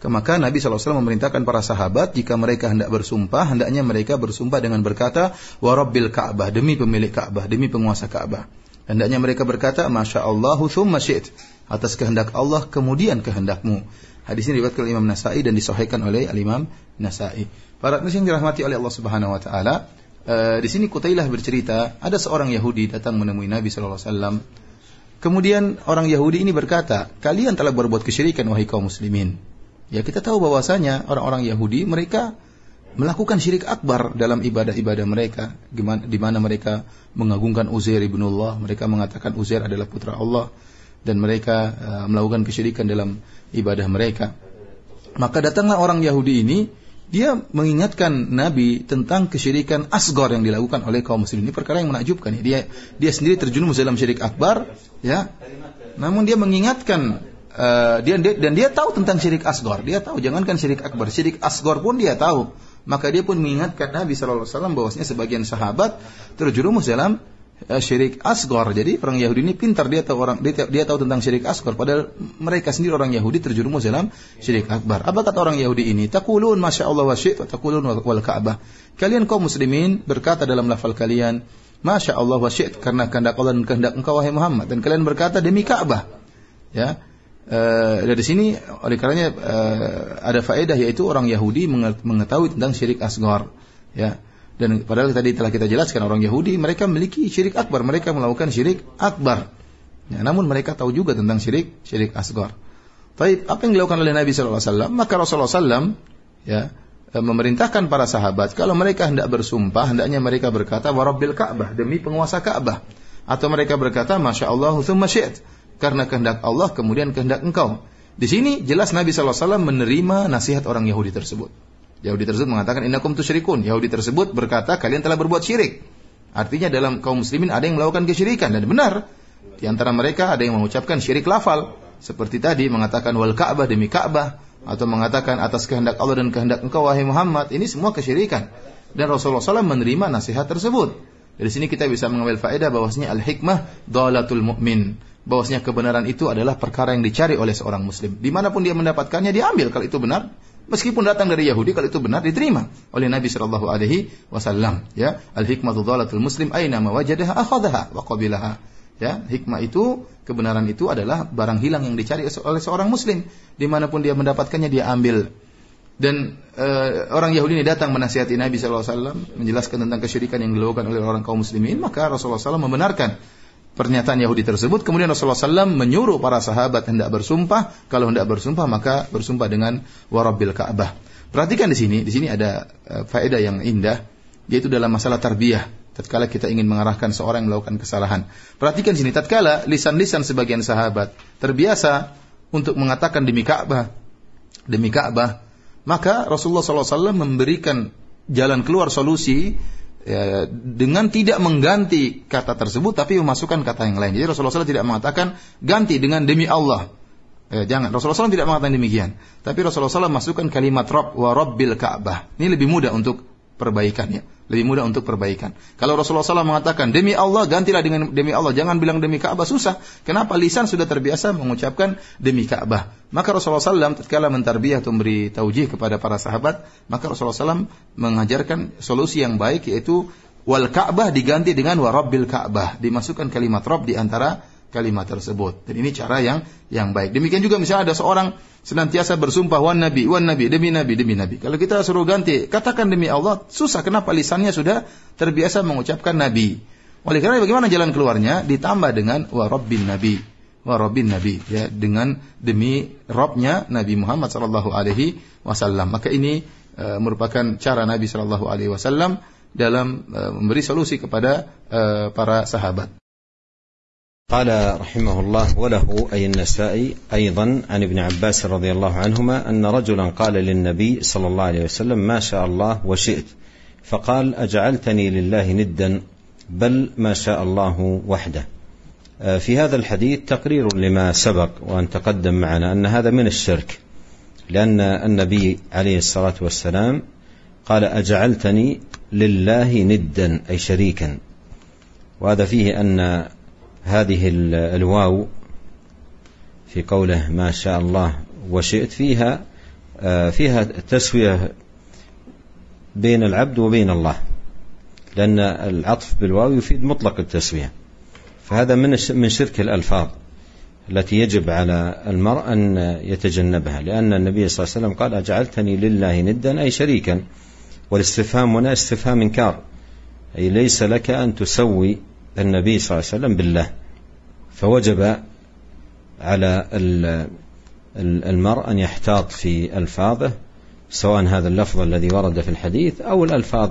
Maka Nabi shallallahu alaihi wasallam memerintahkan para sahabat jika mereka hendak bersumpah, hendaknya mereka bersumpah dengan berkata, wa rabbil Ka'bah, demi pemilik Ka'bah, demi penguasa Ka'bah. Hendaknya mereka berkata, Masya Allahu thumma syi'it, atas kehendak Allah kemudian kehendakmu. Hadis ini diriwayatkan oleh Imam Nasa'i dan disahihkan oleh Al-Imam Nasa'i. Para muslim yang dirahmati oleh Allah Subhanahu wa taala, uh, di sini Qutailah bercerita, ada seorang Yahudi datang menemui Nabi sallallahu alaihi wasallam. Kemudian orang Yahudi ini berkata, kalian telah berbuat kesyirikan wahai kaum muslimin. Ya, kita tahu bahwasanya orang-orang Yahudi mereka melakukan syirik akbar dalam ibadah-ibadah mereka, di mana mereka mengagungkan Uzair ibnullah, mereka mengatakan Uzair adalah putra Allah, dan mereka uh, melakukan kesyirikan dalam ibadah mereka. Maka datanglah orang Yahudi ini, dia mengingatkan Nabi tentang kesyirikan asghar yang dilakukan oleh kaum muslimin. Ini perkara yang menakjubkan. Dia dia sendiri terjerumus dalam syirik akbar, ya. Namun dia mengingatkan uh, dia, dia dan dia tahu tentang syirik asghar. Dia tahu, jangankan syirik akbar, syirik asghar pun dia tahu. Maka dia pun mengingatkan Nabi sallallahu alaihi wasallam bahwasanya sebagian sahabat terjerumus dalam uh, syirik asghar. Jadi orang Yahudi ini pintar, dia tahu orang dia, dia tahu tentang syirik asghar, padahal mereka sendiri orang Yahudi terjerumus dalam syirik akbar. Apa kata orang Yahudi ini? Taqulun masya Allah wa syi'ta taqulun wal Ka'bah. Kalian kaum muslimin berkata dalam lafal kalian, masya Allah wa syi'ta, karena kehendak Allah dan kehendak engkau wahai Muhammad, dan kalian berkata demi Ka'bah. Ya. Uh, dari sini oleh karenanya uh, ada faedah, yaitu orang Yahudi mengetahui tentang syirik asghar, ya. Dan padahal tadi telah kita jelaskan, orang Yahudi mereka memiliki syirik akbar, mereka melakukan syirik akbar, ya, namun mereka tahu juga tentang syirik syirik asghar. Baik, apa yang dilakukan oleh Nabi sallallahu alaihi wasallam? Maka Rasulullah sallallahu alaihi wasallam ya memerintahkan para sahabat, kalau mereka hendak bersumpah, hendaknya mereka berkata wa rabbil Ka'bah, demi penguasa Ka'bah, atau mereka berkata masya Allah tsumma syi'at, karena kehendak Allah kemudian kehendak engkau. Di sini jelas Nabi sallallahu alaihi wasallam menerima nasihat orang Yahudi tersebut. Yahudi tersebut mengatakan innakum tusyrikun. Yahudi tersebut berkata kalian telah berbuat syirik. Artinya dalam kaum muslimin ada yang melakukan kesyirikan, dan benar. Di antara mereka ada yang mengucapkan syirik lafal, seperti tadi mengatakan wal Ka'bah, demi Ka'bah, atau mengatakan atas kehendak Allah dan kehendak engkau wahai Muhammad. Ini semua kesyirikan. Dan Rasulullah sallallahu alaihi wasallam menerima nasihat tersebut. Dari sini kita bisa mengambil faedah bahwasanya al-hikmah dhalatul mu'min, bahwasanya kebenaran itu adalah perkara yang dicari oleh seorang muslim. Dimanapun dia mendapatkannya, dia ambil kalau itu benar. Meskipun datang dari Yahudi, kalau itu benar diterima oleh Nabi sallallahu alaihi wasallam. Ya, al-hikmatu dhalatul muslim aina ma wajadaha akhadhaha wa qabilaha. Ya, hikmah itu, kebenaran itu adalah barang hilang yang dicari oleh seorang muslim. Dimanapun dia mendapatkannya, dia ambil. Dan uh, orang Yahudi ini datang menasihati Nabi sallallahu alaihi wasallam, menjelaskan tentang kesyirikan yang dilakukan oleh orang kaum muslimin. Maka Rasulullah sallallahu alaihi wasallam membenarkan pernyataan Yahudi tersebut. Kemudian Rasulullah sallallahu alaihi wasallam menyuruh para sahabat hendak bersumpah. Kalau hendak bersumpah, maka bersumpah dengan wa rabbil Ka'bah. Perhatikan di sini, di sini ada uh, faedah yang indah, yaitu dalam masalah tarbiyah. Tatkala kita ingin mengarahkan seorang yang melakukan kesalahan, perhatikan di sini, tatkala lisan-lisan sebagian sahabat terbiasa untuk mengatakan demi Ka'bah, demi Ka'bah, maka Rasulullah sallallahu alaihi wasallam memberikan jalan keluar, solusi, ya, dengan tidak mengganti kata tersebut, tapi memasukkan kata yang lain. Jadi Rasulullah sallallahu alaihi wasallam tidak mengatakan ganti dengan demi Allah. Eh, jangan. Rasulullah sallallahu alaihi wasallam tidak mengatakan demikian. Tapi Rasulullah sallallahu alaihi wasallam masukkan kalimat Rabb wa Rabbil Ka'bah. Ini lebih mudah untuk perbaikan, ya. Lebih mudah untuk perbaikan. Kalau Rasulullah sallallahu alaihi wasallam mengatakan demi Allah, gantilah dengan demi Allah. Jangan bilang demi Ka'bah, susah. Kenapa? Lisan sudah terbiasa mengucapkan demi Ka'bah. Maka Rasulullah sallallahu alaihi wasallam tatkala mentarbiyah atau memberi taujih kepada para sahabat, maka Rasulullah sallallahu alaihi wasallam mengajarkan solusi yang baik, yaitu wal Ka'bah diganti dengan wa Rabbil Ka'bah, dimasukkan kalimat Rabb di antara kalimat tersebut. Dan ini cara yang yang baik. Demikian juga misalnya ada seorang senantiasa bersumpah wan nabi, wan nabi, demi nabi, demi nabi. Kalau kita suruh ganti, katakan demi Allah, susah. Kenapa? Lisannya sudah terbiasa mengucapkan nabi. Oleh karena bagaimana jalan keluarnya? Ditambah dengan wa rabbin nabi, wa rabbin nabi, ya, dengan demi Rabbnya Nabi Muhammad sallallahu alaihi wasallam. Maka ini uh, merupakan cara Nabi sallallahu alaihi wasallam dalam uh, memberi solusi kepada uh, para sahabat. قال رحمه الله وله أي النسائي أيضا عن ابن عباس رضي الله عنهما أن رجلا قال للنبي صلى الله عليه وسلم ما شاء الله وشئت فقال أجعلتني لله ندا بل ما شاء الله وحده. في هذا الحديث تقرير لما سبق وأن تقدم معنا أن هذا من الشرك، لأن النبي عليه الصلاة والسلام قال أجعلتني لله ندا أي شريكا، وهذا فيه أن هذه الواو في قوله ما شاء الله وشئت فيها فيها تسوية بين العبد وبين الله، لأن العطف بالواو يفيد مطلق التسوية، فهذا من من شرك الألفاظ التي يجب على المرء أن يتجنبها، لأن النبي صلى الله عليه وسلم قال أجعلتني لله ندا أي شريكا، والاستفهام هنا استفهام إنكار، أي ليس لك أن تسوي النبي صلى الله عليه وسلم بالله. فوجب على المرء أن يحتاط في ألفاظه، سواء هذا اللفظ الذي ورد في الحديث أو الألفاظ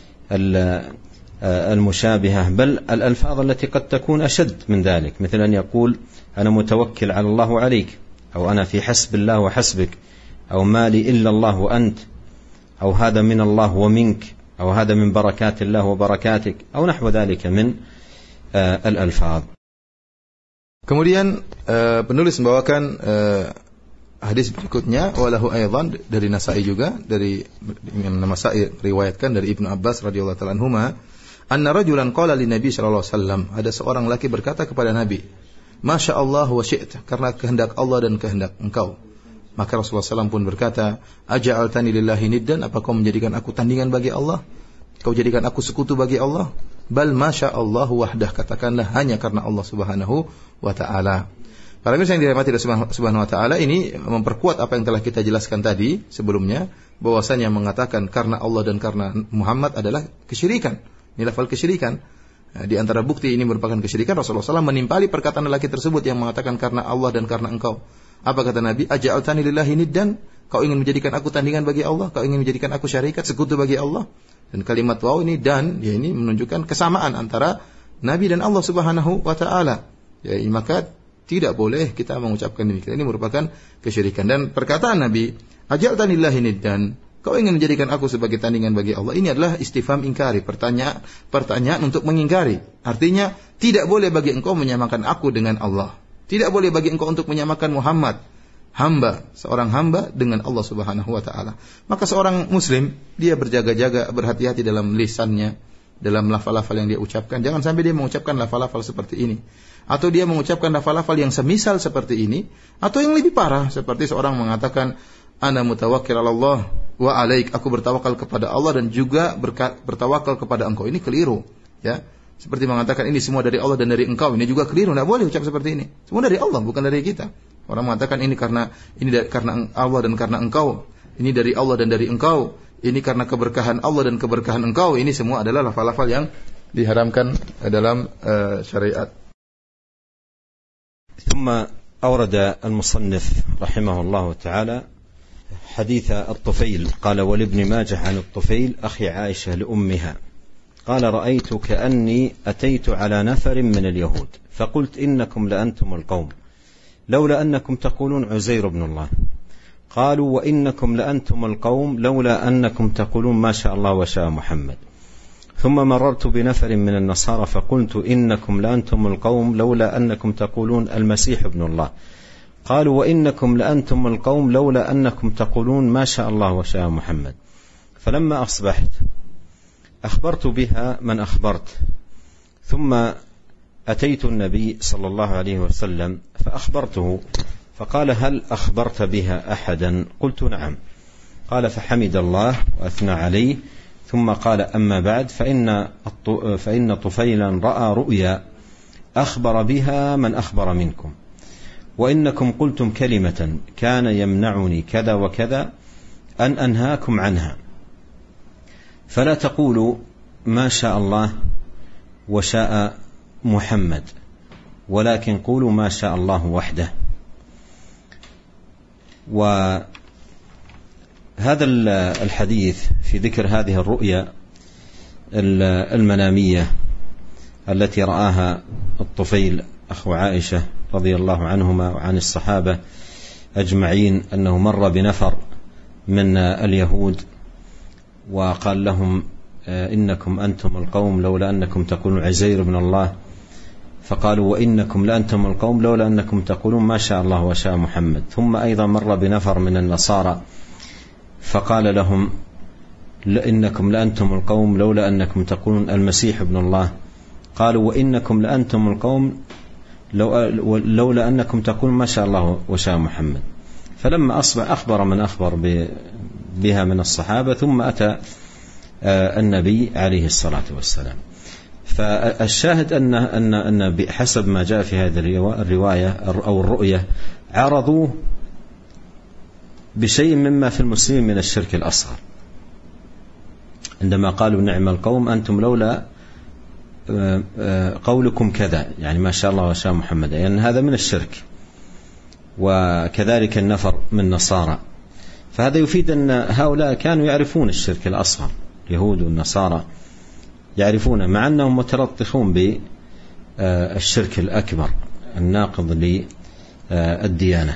المشابهة، بل الألفاظ التي قد تكون أشد من ذلك، مثل أن يقول أنا متوكل على الله وعليك، أو أنا في حسب الله وحسبك، أو ما لي إلا الله وأنت، أو هذا من الله ومنك، أو هذا من بركات الله وبركاتك، أو نحو ذلك من الألفاظ. Kemudian uh, penulis membawakan uh, hadis berikutnya, walahu aidan dari Nasa'i juga, dari Imam Nasa'i riwayatkan dari Ibnu Abbas radhiyallahu ta'ala anhuma, anna rajulan qala lin Nabi sallallahu alaihi wasallam, ada seorang laki berkata kepada Nabi, Masya Allah wa syi'ta, karena kehendak Allah dan kehendak engkau. Maka Rasulullah sallallahu alaihi wasallam pun berkata, aja'altani lillahi niddan, apa kau menjadikan aku tandingan bagi Allah? Kau jadikan aku sekutu bagi Allah? Bal masya Allah wahdah, katakanlah hanya karena Allah subhanahu wa ta'ala. Para pemirsa yang dirahmati Allah subhanahu wa ta'ala, ini memperkuat apa yang telah kita jelaskan tadi sebelumnya, bahwasanya mengatakan karena Allah dan karena Muhammad adalah kesyirikan. Ini lafal kesyirikan. Di antara bukti ini merupakan kesyirikan, Rasulullah sallallahu alaihi wasallam menimpali perkataan lelaki tersebut yang mengatakan karena Allah dan karena engkau. Apa kata Nabi? Aja'altani lillahi niddan, kau ingin menjadikan aku tandingan bagi Allah, kau ingin menjadikan aku syarikat, sekutu bagi Allah. Dan kalimat waw ini dan, ya, ini menunjukkan kesamaan antara Nabi dan Allah subhanahu wa ta'ala. Ya, maka tidak boleh kita mengucapkan demikian. Ini merupakan kesyirikan. Dan perkataan Nabi, aja'altani lillahi niddan, kau ingin menjadikan aku sebagai tandingan bagi Allah, ini adalah istifham ingkari, pertanyaan, pertanyaan untuk mengingkari. Artinya, tidak boleh bagi engkau menyamakan aku dengan Allah. Tidak boleh bagi engkau untuk menyamakan Muhammad, hamba, seorang hamba dengan Allah subhanahu wa ta'ala. Maka seorang muslim, dia berjaga-jaga, berhati-hati dalam lisannya, dalam lafal-lafal yang dia ucapkan. Jangan sampai dia mengucapkan lafal-lafal seperti ini, atau dia mengucapkan lafal-lafal yang semisal seperti ini, atau yang lebih parah, seperti seorang mengatakan ana mutawakkil ala Allah wa alaik, aku bertawakal kepada Allah dan juga bertawakal kepada engkau. Ini keliru, ya. Seperti mengatakan ini semua dari Allah dan dari engkau, ini juga keliru. Tidak boleh ucap seperti ini. Semua dari Allah, bukan dari kita. Orang mengatakan ini karena ini dari, karena Allah dan karena engkau, ini dari Allah dan dari engkau, ini karena keberkahan Allah dan keberkahan engkau. Ini semua adalah lafal-lafal yang diharamkan dalam uh, syariat. ثم أورد المصنف رحمه الله تعالى حديث الطفيل قال ولابن ماجه عن الطفيل أخي عائشة لأمها قال رأيت كأني أتيت على نفر من اليهود فقلت إنكم لأنتم القوم لولا أنكم تقولون عزير بن الله قالوا وإنكم لأنتم القوم لولا أنكم تقولون ما شاء الله وشاء محمد ثم مررت بنفر من النصارى فقلت إنكم لأنتم القوم لولا أنكم تقولون المسيح ابن الله قالوا وإنكم لأنتم القوم لولا أنكم تقولون ما شاء الله وشاء محمد فلما أصبحت أخبرت بها من أخبرت ثم أتيت النبي صلى الله عليه وسلم فأخبرته فقال هل أخبرت بها أحدا قلت نعم قال فحمد الله وأثنى عليه ثم قال أما بعد فإن, فإن طفيلا رأى رؤيا أخبر بها من أخبر منكم وإنكم قلتم كلمة كان يمنعني كذا وكذا أن أنهاكم عنها فلا تقولوا ما شاء الله وشاء محمد ولكن قولوا ما شاء الله وحده. وهذا الحديث في ذكر هذه الرؤيا المنامية التي رآها الطفيل أخو عائشة رضي الله عنهما وعن الصحابة أجمعين أنه مر بنفر من اليهود وقال لهم إنكم أنتم القوم لولا أنكم تقولون عزير بن الله فقالوا وإنكم لأنتم القوم لولا أنكم تقولون ما شاء الله وشاء محمد. ثم أيضا مر بنفر من النصارى فقال لهم إنكم لأنتم القوم لولا أنكم تقولون المسيح ابن الله قالوا وإنكم لأنتم القوم لولا أنكم تقولون ما شاء الله وشاء محمد. فلما أصبح أخبر من أخبر بها من الصحابة، ثم أتى النبي عليه الصلاة والسلام. فالشاهد أن أن أن بحسب ما جاء في هذه الرواية أو الرؤية عرضوه بشيء مما في المسلمين من الشرك الأصغر، عندما قالوا نعم القوم أنتم لولا قولكم كذا، يعني ما شاء الله وشاء محمد، يعني هذا من الشرك. وكذلك النفر من نصارى. فهذا يفيد أن هؤلاء كانوا يعرفون الشرك الأصغر، اليهود والنصارى يعرفون، مع أنهم متلطخون بالشرك الأكبر الناقض للديانة.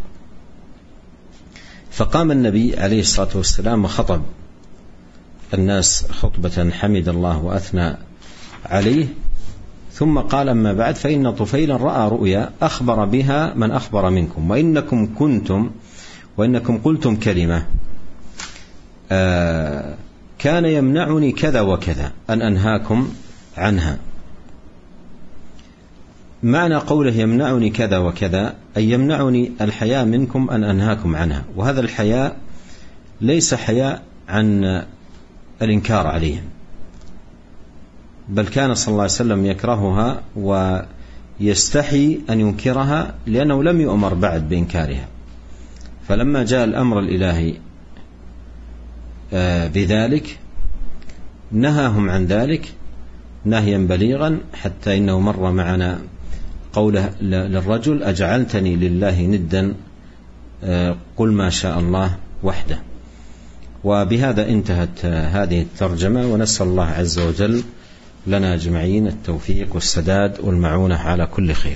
فقام النبي عليه الصلاة والسلام وخطب الناس خطبة حمد الله وأثنى عليه، ثم قال أما بعد فإن طفيلا رأى رؤيا أخبر بها من أخبر منكم، وإنكم كنتم وإنكم قلتم كلمة آه كان يمنعني كذا وكذا أن أنهاكم عنها. معنى قوله يمنعني كذا وكذا أي يمنعني الحياء منكم أن أنهاكم عنها، وهذا الحياء ليس حياء عن الإنكار عليهم، بل كان صلى الله عليه وسلم يكرهها ويستحي أن ينكرها لأنه لم يؤمر بعد بإنكارها. فلما جاء الأمر الإلهي بذلك نهاهم عن ذلك نهيا بليغا، حتى إنه مر معنا قوله للرجل أجعلتني لله ندا قل ما شاء الله وحده. وبهذا انتهت هذه الترجمة، ونسأل الله عز وجل لنا أجمعين التوفيق والسداد والمعونة على كل خير.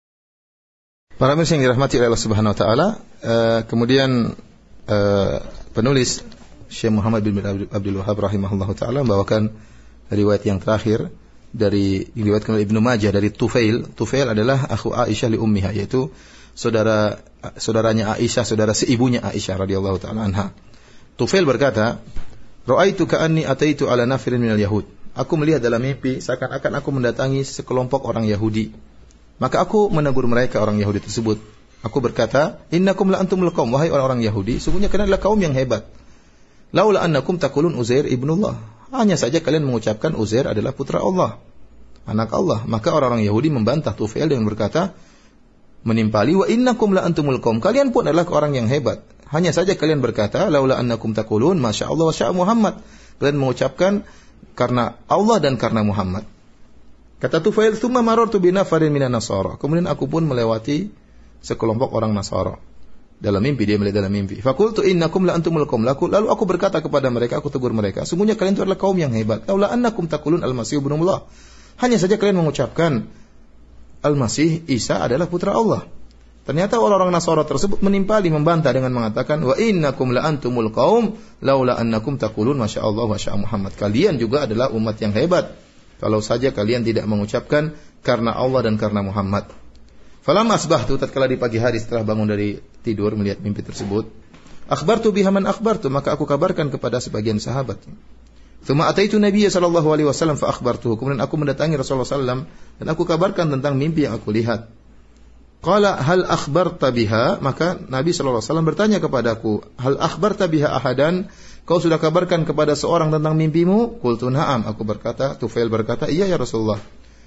Para pemirsa yang dirahmati oleh Allah Subhanahu wa taala, uh, kemudian uh, penulis Syekh Muhammad bin Abdul Wahhab rahimahullahu taala membawakan riwayat yang terakhir dari diriwayatkan oleh Ibnu Majah dari Tufail. Tufail adalah akhu Aisyah li ummiha, yaitu saudara saudaranya Aisyah, saudara seibunya Aisyah radhiyallahu taala anha. Tufail berkata, "Ra'aitu ka'anni ataitu ala nafirin minal yahud." Aku melihat dalam mimpi seakan-akan aku mendatangi sekelompok orang Yahudi. Maka aku menegur mereka, orang Yahudi tersebut. Aku berkata, "Innakum la antumul qaum," wahai orang-orang Yahudi, sungguhnya kalian adalah kaum yang hebat. Laula annakum taqulun Uzair ibnullah. Hanya saja kalian mengucapkan Uzair adalah putra Allah, anak Allah. Maka orang-orang Yahudi membantah Tufail dengan berkata, menimpali, "Wa innakum la antumul qaum." Kalian pun adalah orang yang hebat. Hanya saja kalian berkata, "Laula annakum taqulun masya Allah wa sya Muhammad." Kalian mengucapkan karena Allah dan karena Muhammad. Kata Tufail, "Tsumma marartu bi nafarin minan nasara." Kemudian aku pun melewati sekelompok orang Nasara. Dalam mimpi, dia melihat dalam mimpi. Faqultu innakum la antumul qaum. Lalu aku berkata kepada mereka, aku tegur mereka, sungguhnya kalian itu adalah kaum yang hebat. Laula annakum taqulun al-Masih ibnullah. Hanya saja kalian mengucapkan Al-Masih Isa adalah putra Allah. Ternyata orang-orang Nasara tersebut menimpali, membantah dengan mengatakan, "Wa innakum la antumul qaum laula annakum taqulun masya Allah wa sya Muhammad." Kalian juga adalah umat yang hebat kalau saja kalian tidak mengucapkan karena Allah dan karena Muhammad. Falamma asbahtu, tatkala di pagi hari setelah bangun dari tidur melihat mimpi tersebut, akhbartu biha man akhbartu, maka aku kabarkan kepada sebagian sahabat. Tsumma ataitu Nabiy sallallahu alaihi wasallam fa akhbartuhu, kemudian aku mendatangi Rasulullah sallallahu alaihi wasallam dan aku kabarkan tentang mimpi yang aku lihat. Qala hal akhbarta biha, maka Nabi sallallahu alaihi wasallam bertanya kepadaku, hal akhbarta biha ahadan, kau sudah kabarkan kepada seorang tentang mimpimu? Qultu na'am, aku berkata, Tufail berkata, iya ya Rasulullah.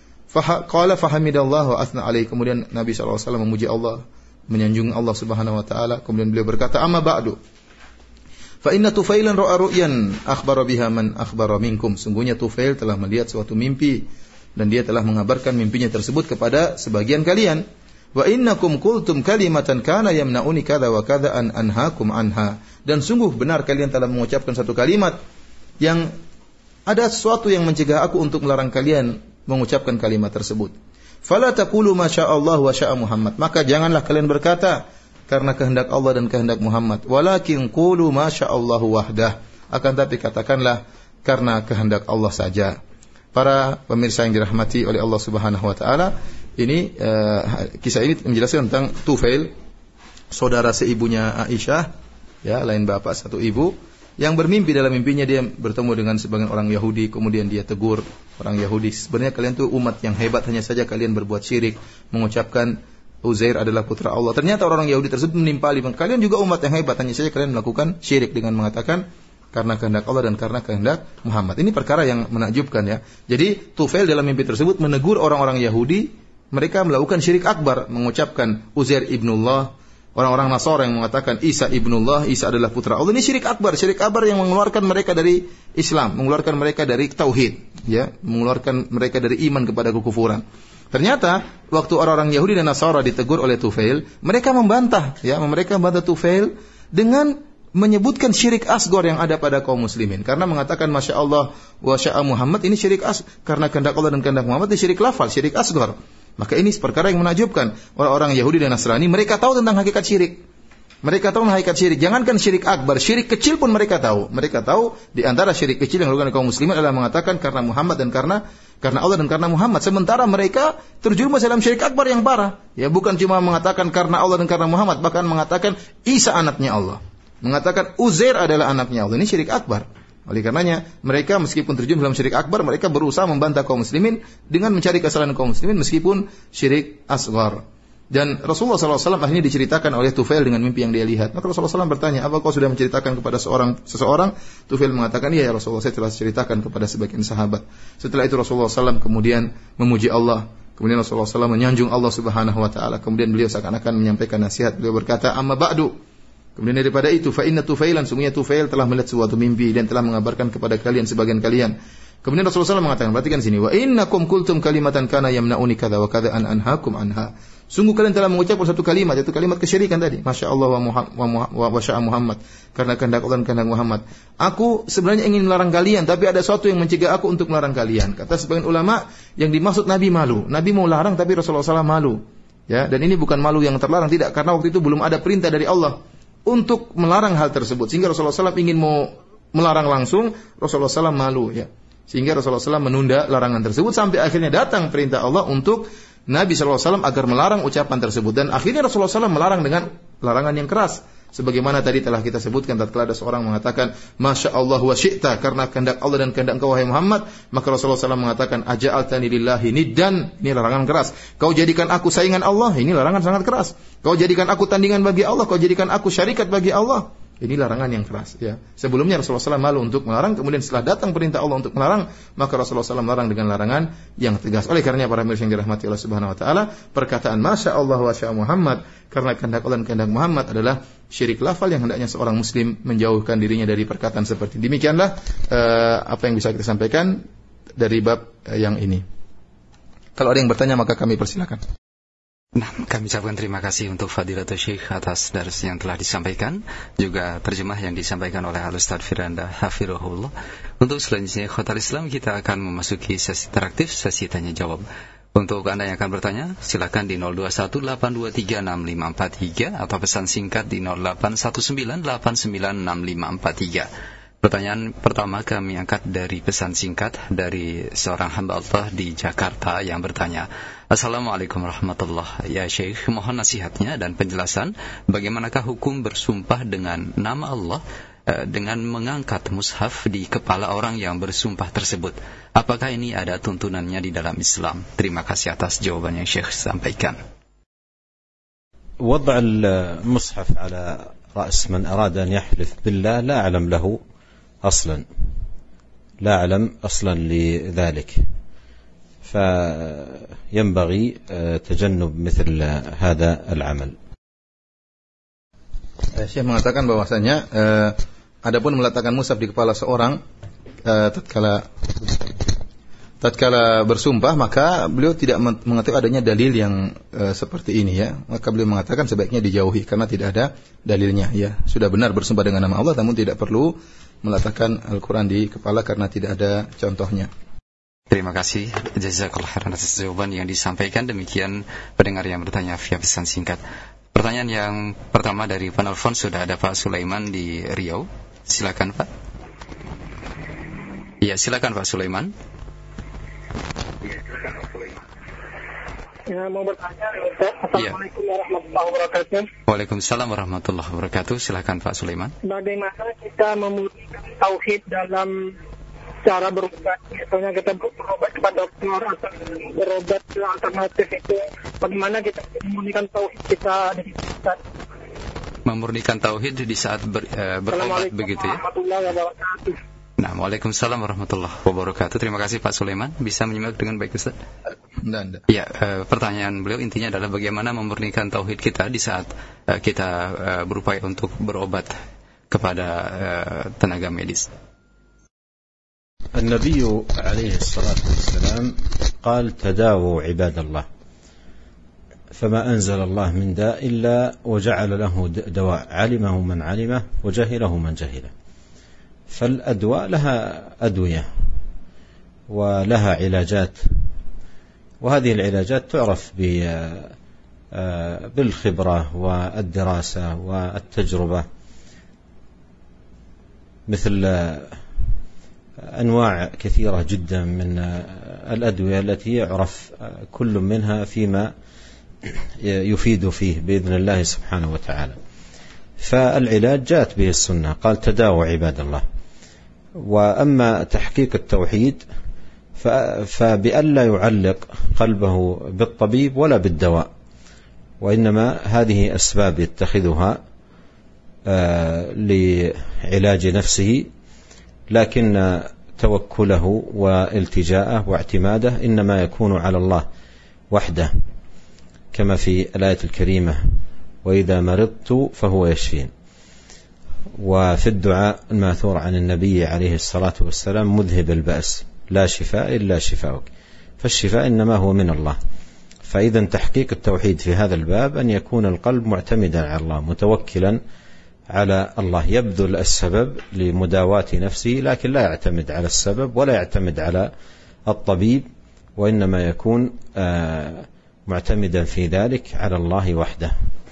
Qala fahamidallah wa athna alaihi, kemudian Nabi sallallahu alaihi wasallam memuji Allah, menyanjung Allah Subhanahu wa taala. Kemudian beliau berkata, amma ba'du, fa inna Tufailan ra'a ru'yan akhbara biha man akhbara minkum. Sungguhnya Tufail telah melihat suatu mimpi dan dia telah mengabarkan mimpinya tersebut kepada sebagian kalian. Wa innakum qultum kalimatan kana yamna'uni kadza wa kadza an anhaakum anha. Dan sungguh benar kalian telah mengucapkan satu kalimat yang ada sesuatu yang mencegah aku untuk melarang kalian mengucapkan kalimat tersebut. Fala taqulu ma syaa Allah wa syaa Muhammad. Maka janganlah kalian berkata karena kehendak Allah dan kehendak Muhammad. Walakin qulu ma syaa Allah wahdah. Akan tapi katakanlah karena kehendak Allah saja. Para pemirsa yang dirahmati oleh Allah Subhanahu wa taala, ini uh, kisah ini menjelaskan tentang Tufail, saudara seibunya Aisyah, ya, lain bapak satu ibu, yang bermimpi. Dalam mimpinya dia bertemu dengan sebagian orang Yahudi, kemudian dia tegur orang Yahudi, sebenarnya kalian tuh umat yang hebat, hanya saja kalian berbuat syirik, mengucapkan Uzair adalah putra Allah. Ternyata orang-orang Yahudi tersebut menimpali, kalian juga umat yang hebat, hanya saja kalian melakukan syirik dengan mengatakan karena kehendak Allah dan karena kehendak Muhammad. Ini perkara yang menakjubkan ya. Jadi Tufail dalam mimpi tersebut menegur orang-orang Yahudi, mereka melakukan syirik akbar, mengucapkan Uzair ibnullah. Orang-orang Nasara yang mengatakan Isa ibnullah, Isa adalah putra Allah. Ini syirik akbar, syirik akbar yang mengeluarkan mereka dari Islam, mengeluarkan mereka dari tauhid, ya, mengeluarkan mereka dari iman kepada kekufuran. Ternyata waktu orang-orang Yahudi dan Nasara ditegur oleh Tufail, mereka membantah, ya, mereka membantah Tufail dengan menyebutkan syirik asgor yang ada pada kaum muslimin, karena mengatakan Masya Allah wa sya'a Muhammad, ini syirik as, karena kehendak Allah dan kehendak Muhammad ini syirik lafal, syirik asgor. Maka ini perkara yang menakjubkan. Orang-orang Yahudi dan Nasrani, mereka tahu tentang hakikat syirik. Mereka tahu tentang hakikat syirik. Jangankan syirik akbar, syirik kecil pun mereka tahu. Mereka tahu di antara syirik kecil yang dilakukan kaum muslimin adalah mengatakan karena Muhammad dan karena karena Allah dan karena Muhammad. Sementara mereka terjerumus dalam syirik akbar yang parah. Ya, bukan cuma mengatakan karena Allah dan karena Muhammad, bahkan mengatakan Isa anaknya Allah. Mengatakan Uzair adalah anaknya Allah. Ini syirik akbar. Oleh karenanya, mereka meskipun terjun dalam syirik akbar, mereka berusaha membantah kaum muslimin dengan mencari kesalahan kaum muslimin meskipun syirik asghar. Dan Rasulullah shallallahu alaihi wasallam akhirnya diceritakan oleh Tufail dengan mimpi yang dia lihat. Maka Rasulullah shallallahu alaihi wasallam bertanya, apa kau sudah menceritakan kepada seorang seseorang? Tufail mengatakan, iya ya Rasulullah, saya telah ceritakan kepada sebagian sahabat. Setelah itu Rasulullah shallallahu alaihi wasallam kemudian memuji Allah. Kemudian Rasulullah shallallahu alaihi wasallam menyanjung Allah subhanahu wa ta'ala. Kemudian beliau seakan-akan menyampaikan nasihat. Beliau berkata, amma ba'du. Kemudian daripada itu, fa inna Tufailan, sungguhnya Tufail telah melihat suatu mimpi dan telah mengabarkan kepada kalian sebagian kalian. Kemudian Rasulullah shallallahu alaihi wasallam mengatakan, perhatikan sini, wa innakum qultum kalimatan kana yamna'uni kadza wa kadza an anhaakum anha. Sungguh kalian telah mengucapkan satu kalimat, yaitu kalimat kesyirikan tadi. Masya Allah wa, Muhammad, wa, wa sya'a Muhammad, karena kehendak Allah dan kehendak Muhammad. Aku sebenarnya ingin melarang kalian, tapi ada sesuatu yang mencegah aku untuk melarang kalian. Kata sebagian ulama, yang dimaksud Nabi malu. Nabi mau larang, tapi Rasulullah shallallahu alaihi wasallam malu. Ya, dan ini bukan malu yang terlarang, tidak, karena waktu itu belum ada perintah dari Allah untuk melarang hal tersebut. Sehingga Rasulullah shallallahu alaihi wasallam ingin mau melarang langsung, Rasulullah shallallahu alaihi wasallam malu, ya. Sehingga Rasulullah shallallahu alaihi wasallam menunda larangan tersebut sampai akhirnya datang perintah Allah untuk Nabi shallallahu alaihi wasallam agar melarang ucapan tersebut. Dan akhirnya Rasulullah shallallahu alaihi wasallam melarang dengan larangan yang keras. Sebagaimana tadi telah kita sebutkan, tatkala ada seorang mengatakan Masya Allah wa syi'ta, karena kehendak Allah dan kehendak engkau wahai Muhammad, maka Rasulullah shallallahu alaihi wasallam mengatakan aja'altani lillahi niddan, ini larangan keras. Kau jadikan aku saingan Allah, ini larangan sangat keras. Kau jadikan aku tandingan bagi Allah, kau jadikan aku syarikat bagi Allah, ini larangan yang keras, ya. Sebelumnya Rasulullah shallallahu alaihi wasallam malu untuk melarang, kemudian setelah datang perintah Allah untuk melarang, maka Rasulullah shallallahu alaihi wasallam melarang dengan larangan yang tegas. Oleh karenanya para mirsa yang dirahmati Allah Subhanahu wa taala, perkataan Masya Allah wa sya'a Muhammad, karena kehendak Allah dan kehendak Muhammad adalah syirik lafal yang hendaknya seorang muslim menjauhkan dirinya dari perkataan seperti ini. Demikianlah uh, apa yang bisa kita sampaikan dari bab uh, yang ini. Kalau ada yang bertanya maka kami persilakan. Nah, kami ucapkan terima kasih untuk Fadilatul Syekh atas dars yang telah disampaikan, juga terjemah yang disampaikan oleh Al-Ustaz Firanda Hafirahullah. Untuk selanjutnya Khotal Islam, kita akan memasuki sesi interaktif, sesi tanya jawab. Untuk Anda yang akan bertanya, silakan di nol dua satu delapan dua tiga enam lima empat tiga atau pesan singkat di nol delapan satu sembilan delapan sembilan enam lima empat tiga. Pertanyaan pertama kami angkat dari pesan singkat dari seorang hamba Allah di Jakarta yang bertanya, Assalamualaikum warahmatullahi wabarakatuh. Ya Syekh, mohon nasihatnya dan penjelasan bagaimanakah hukum bersumpah dengan nama Allah eh, dengan mengangkat mushaf di kepala orang yang bersumpah tersebut. Apakah ini ada tuntunannya di dalam Islam? Terima kasih atas jawaban yang Syekh sampaikan. وضع المصحف على رأس من أراد أن يحلف بالله لا أعلم له أصلا لا أعلم أصلا لذلك فينبغي تجنب مثل هذا العمل. Syekh mengatakan bahwasanya eh, adapun meletakkan mushaf di kepala seorang eh, tatkala tatkala bersumpah, maka beliau tidak mengetahui adanya dalil yang e, seperti ini, ya. Maka beliau mengatakan sebaiknya dijauhi karena tidak ada dalilnya, ya. Sudah benar bersumpah dengan nama Allah, namun tidak perlu meletakkan Al-Quran di kepala karena tidak ada contohnya. Terima kasih jazakallahu khairan atas jawaban yang disampaikan. Demikian pendengar yang bertanya via pesan singkat. Pertanyaan yang pertama dari penelpon sudah ada Pak Sulaiman di Riau. Silakan Pak. Iya, silakan Pak Sulaiman. Ya, mau bertanya, Assalamualaikum ya. warahmatullahi wabarakatuh. Waalaikumsalam warahmatullahi wabarakatuh. Silakan Pak Sulaiman. Bagaimana kita memurnikan tauhid dalam cara berobat. Misalnya kita berobat kepada dokter atau berobat alternatif itu, bagaimana kita memurnikan tauhid kita di situ? Memurnikan tauhid di saat ber, uh, berobat begitu ya. Nah, Waalaikumsalam warahmatullahi wabarakatuh. Terima kasih Pak Sulaiman. Bisa menyimak dengan baik Ustaz? Enggak, enggak. Ya, uh, pertanyaan beliau intinya adalah bagaimana memurnikan tauhid kita di saat uh, kita uh, berupaya untuk berobat kepada uh, tenaga medis. النبي عليه الصلاة والسلام قال تداووا عباد الله فما أنزل الله من داء إلا وجعل له دواء علمه من علمه وجهله من جهله فالأدواء لها أدوية ولها علاجات وهذه العلاجات تعرف بالخبرة والدراسة والتجربة مثل أنواع كثيرة جدا من الأدوية التي يعرف كل منها فيما يفيد فيه بإذن الله سبحانه وتعالى فالعلاج جاءت به السنة قال تداووا عباد الله وأما تحقيق التوحيد فبأن لا يعلق قلبه بالطبيب ولا بالدواء وإنما هذه أسباب يتخذها لعلاج نفسه لكن توكله والتجاءه واعتماده إنما يكون على الله وحده كما في الآية الكريمة وإذا مرضت فهو يشفين وفي الدعاء الماثور عن النبي عليه الصلاة والسلام مذهب البأس لا شفاء إلا شفاؤك فالشفاء إنما هو من الله فإذا تحقيق التوحيد في هذا الباب أن يكون القلب معتمدا على الله متوكلا على الله يبذل السبب لمداواة نفسه لكن لا يعتمد على السبب ولا يعتمد على الطبيب وإنما يكون معتمدا في ذلك على الله وحده.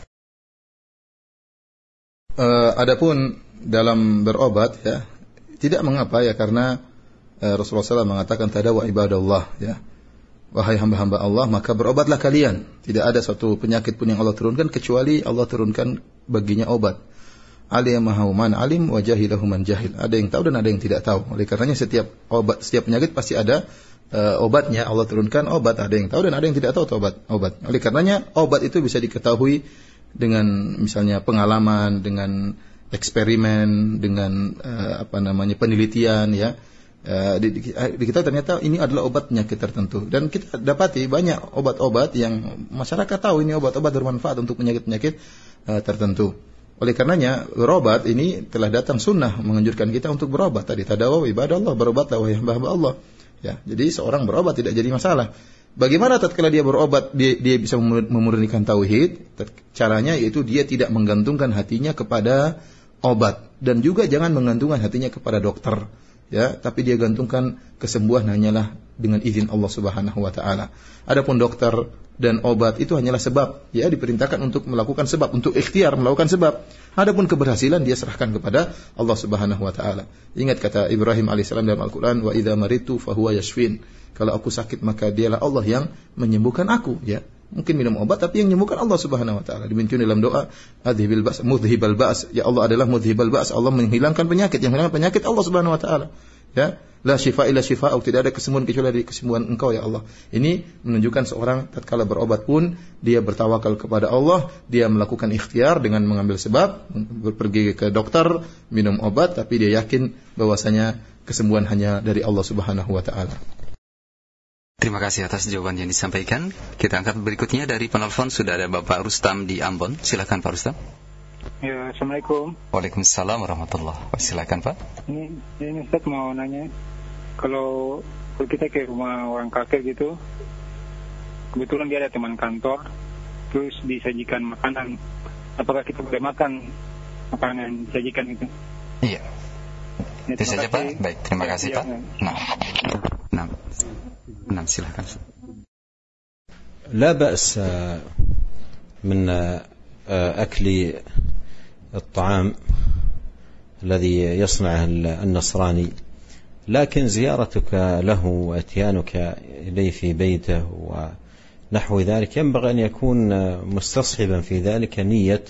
Uh, adapun dalam berobat ya tidak mengapa ya karena uh, Rasulullah shallallahu alaihi wasallam mengatakan tadawu ibadallah ya wahai hamba-hamba Allah maka berobatlah kalian tidak ada suatu penyakit pun yang Allah turunkan kecuali Allah turunkan baginya obat alimahu man alim wa jahilahu man jahil ada yang tahu dan ada yang tidak tahu oleh karenanya setiap obat setiap penyakit pasti ada uh, obatnya Allah turunkan obat ada yang tahu dan ada yang tidak tahu obat obat oleh karenanya obat itu bisa diketahui dengan misalnya pengalaman, dengan eksperimen, dengan uh, apa namanya penelitian ya. Uh, di, di, di kita ternyata ini adalah obat penyakit tertentu dan kita dapati banyak obat-obat yang masyarakat tahu ini obat-obat bermanfaat untuk penyakit-penyakit uh, tertentu. Oleh karenanya berobat ini telah datang sunnah menganjurkan kita untuk berobat tadi tadawu ibadallah berobatlah wahai hamba-hamba Allah. Ya, jadi seorang berobat tidak jadi masalah. Bagaimana tatkala dia berobat dia, dia bisa memurnikan tauhid? Caranya yaitu dia tidak menggantungkan hatinya kepada obat dan juga jangan menggantungkan hatinya kepada dokter, ya, tapi dia gantungkan kesembuhan hanyalah dengan izin Allah Subhanahu wa taala. Adapun dokter dan obat itu hanyalah sebab, ya, diperintahkan untuk melakukan sebab, untuk ikhtiar melakukan sebab. Adapun keberhasilan dia serahkan kepada Allah Subhanahu wa taala. Ingat kata Ibrahim alaihissalam dalam Al-Qur'an, wa idza maritu fahuwa yashfin. Kalau aku sakit maka dialah Allah yang menyembuhkan aku, ya. Mungkin minum obat tapi yang menyembuhkan Allah Subhanahu wa taala. Demikian dalam doa adhibil ba's mudhibal ba's. Ya Allah adalah mudhibal ba's, Allah menghilangkan penyakit, yang menghilangkan penyakit Allah Subhanahu wa taala. Ya, la syifa illa syifa'uk, tidak ada kesembuhan kecuali dari kesembuhan Engkau ya Allah. Ini menunjukkan seorang tatkala berobat pun dia bertawakal kepada Allah, dia melakukan ikhtiar dengan mengambil sebab, pergi ke dokter, minum obat, tapi dia yakin bahwasanya kesembuhan hanya dari Allah Subhanahu wa taala. Terima kasih atas jawaban yang disampaikan. Kita angkat berikutnya dari penelpon sudah ada Bapak Rustam di Ambon. Silakan Pak Rustam. Ya, Assalamualaikum. Waalaikumsalam warahmatullahi wabarakatuh. Silakan Pak. Ini, ini Ustaz mau nanya, kalau kita ke rumah orang kakek gitu, kebetulan dia ada teman kantor, terus disajikan makanan, apakah kita boleh makan makanan yang disajikan itu? Iya. Ya, itu saja Pak. Baik, terima ya, kasih ya, Pak. Ya. Nah, nah, nah, silakan. لا بأس من أكل الطعام الذي يصنعه النصراني لكن زيارتك له واتيانك إليه في بيته ونحو ذلك ينبغي أن يكون مستصحبا في ذلك نية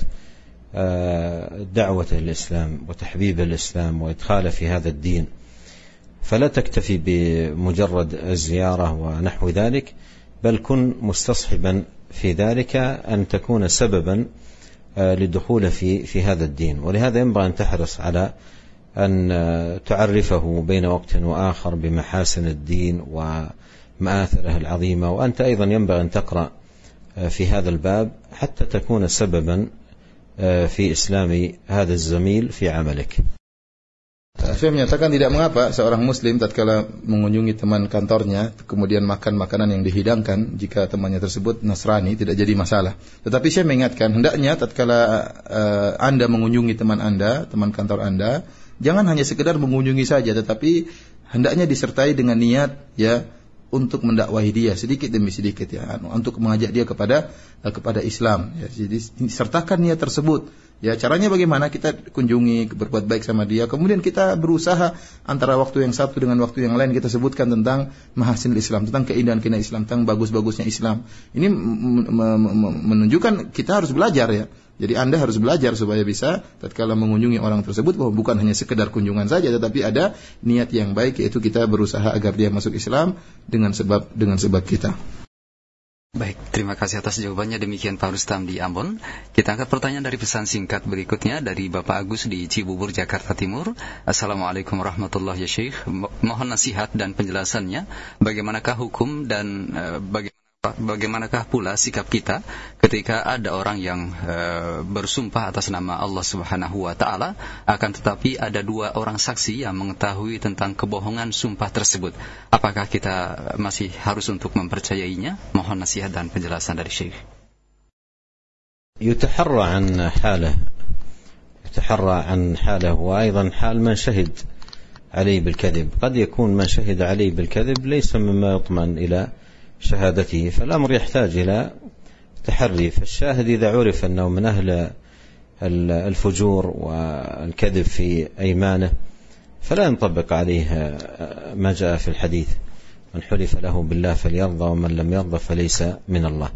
دعوة الإسلام وتحبيب الإسلام وإدخاله في هذا الدين فلا تكتفي بمجرد الزيارة ونحو ذلك، بل كن مستصحبا في ذلك أن تكون سببا للدخول في في هذا الدين. ولهذا ينبغي أن تحرص على أن تعرفه بين وقت وآخر بمحاسن الدين ومآثره العظيمة، وأنت أيضا ينبغي أن تقرأ في هذا الباب حتى تكون سببا في إسلام هذا الزميل في عملك. Saya menyatakan tidak mengapa seorang muslim tatkala mengunjungi teman kantornya kemudian makan makanan yang dihidangkan jika temannya tersebut Nasrani, tidak jadi masalah. Tetapi saya mengingatkan hendaknya tatkala uh, Anda mengunjungi teman Anda, teman kantor Anda, jangan hanya sekedar mengunjungi saja, tetapi hendaknya disertai dengan niat ya untuk mendakwahi dia sedikit demi sedikit ya, untuk mengajak dia kepada uh, kepada Islam ya. Jadi sertakan niat tersebut. Ya, caranya bagaimana? Kita kunjungi, berbuat baik sama dia, kemudian kita berusaha antara waktu yang satu dengan waktu yang lain kita sebutkan tentang mahasin Islam, tentang keindahan-keindahan Islam, tentang bagus-bagusnya Islam. Ini menunjukkan kita harus belajar ya. Jadi Anda harus belajar supaya bisa tatkala mengunjungi orang tersebut bahwa bukan hanya sekedar kunjungan saja, tetapi ada niat yang baik, yaitu kita berusaha agar dia masuk Islam dengan sebab dengan sebab kita. Baik, terima kasih atas jawabannya. Demikian Pak Rustam di Ambon. Kita angkat pertanyaan dari pesan singkat berikutnya dari Bapak Agus di Cibubur, Jakarta Timur. Assalamualaikum warahmatullahi wabarakatuh. Syekh, mohon nasihat dan penjelasannya. Bagaimanakah hukum dan uh, bagaimana bagaimanakah pula sikap kita ketika ada orang yang uh, bersumpah atas nama Allah Subhanahu wa taala, akan tetapi ada dua orang saksi yang mengetahui tentang kebohongan sumpah tersebut. Apakah kita masih harus untuk mempercayainya? Mohon nasihat dan penjelasan dari Syekh. يتحرى عن حاله يتحرى عن حاله وأيضا حال من شهد عليه بالكذب. قد يكون من شهد عليه بالكذب ليس مما يطمئن إلى شهادته، فالأمر يحتاج إلى تحري. فالشاهد إذا عرف أنه من أهل الفجور والكذب في أيمانه فلا ينطبق عليه ما جاء في الحديث: من حلف له بالله فليرضى ومن لم يرضى فليس من الله.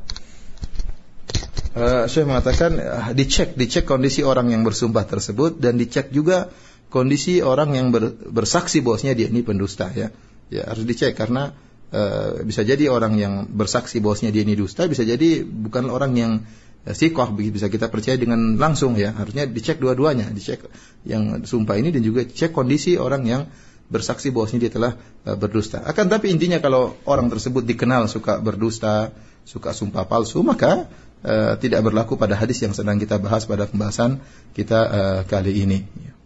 Uh, Syekh mengatakan uh, dicek dicek kondisi orang yang bersumpah tersebut, dan dicek juga kondisi orang yang ber, bersaksi bahwasanya dia ini pendusta ya. Ya harus dicek karena Uh, bisa jadi orang yang bersaksi bahwasanya dia ini dusta, bisa jadi bukan orang yang uh, sikoh, bisa kita percaya dengan langsung ya. Harusnya dicek dua-duanya, dicek yang sumpah ini dan juga cek kondisi orang yang bersaksi bahwasanya dia telah uh, berdusta. Akan tapi intinya kalau orang tersebut dikenal suka berdusta, suka sumpah palsu, maka uh, tidak berlaku pada hadis yang sedang kita bahas pada pembahasan kita uh, kali ini.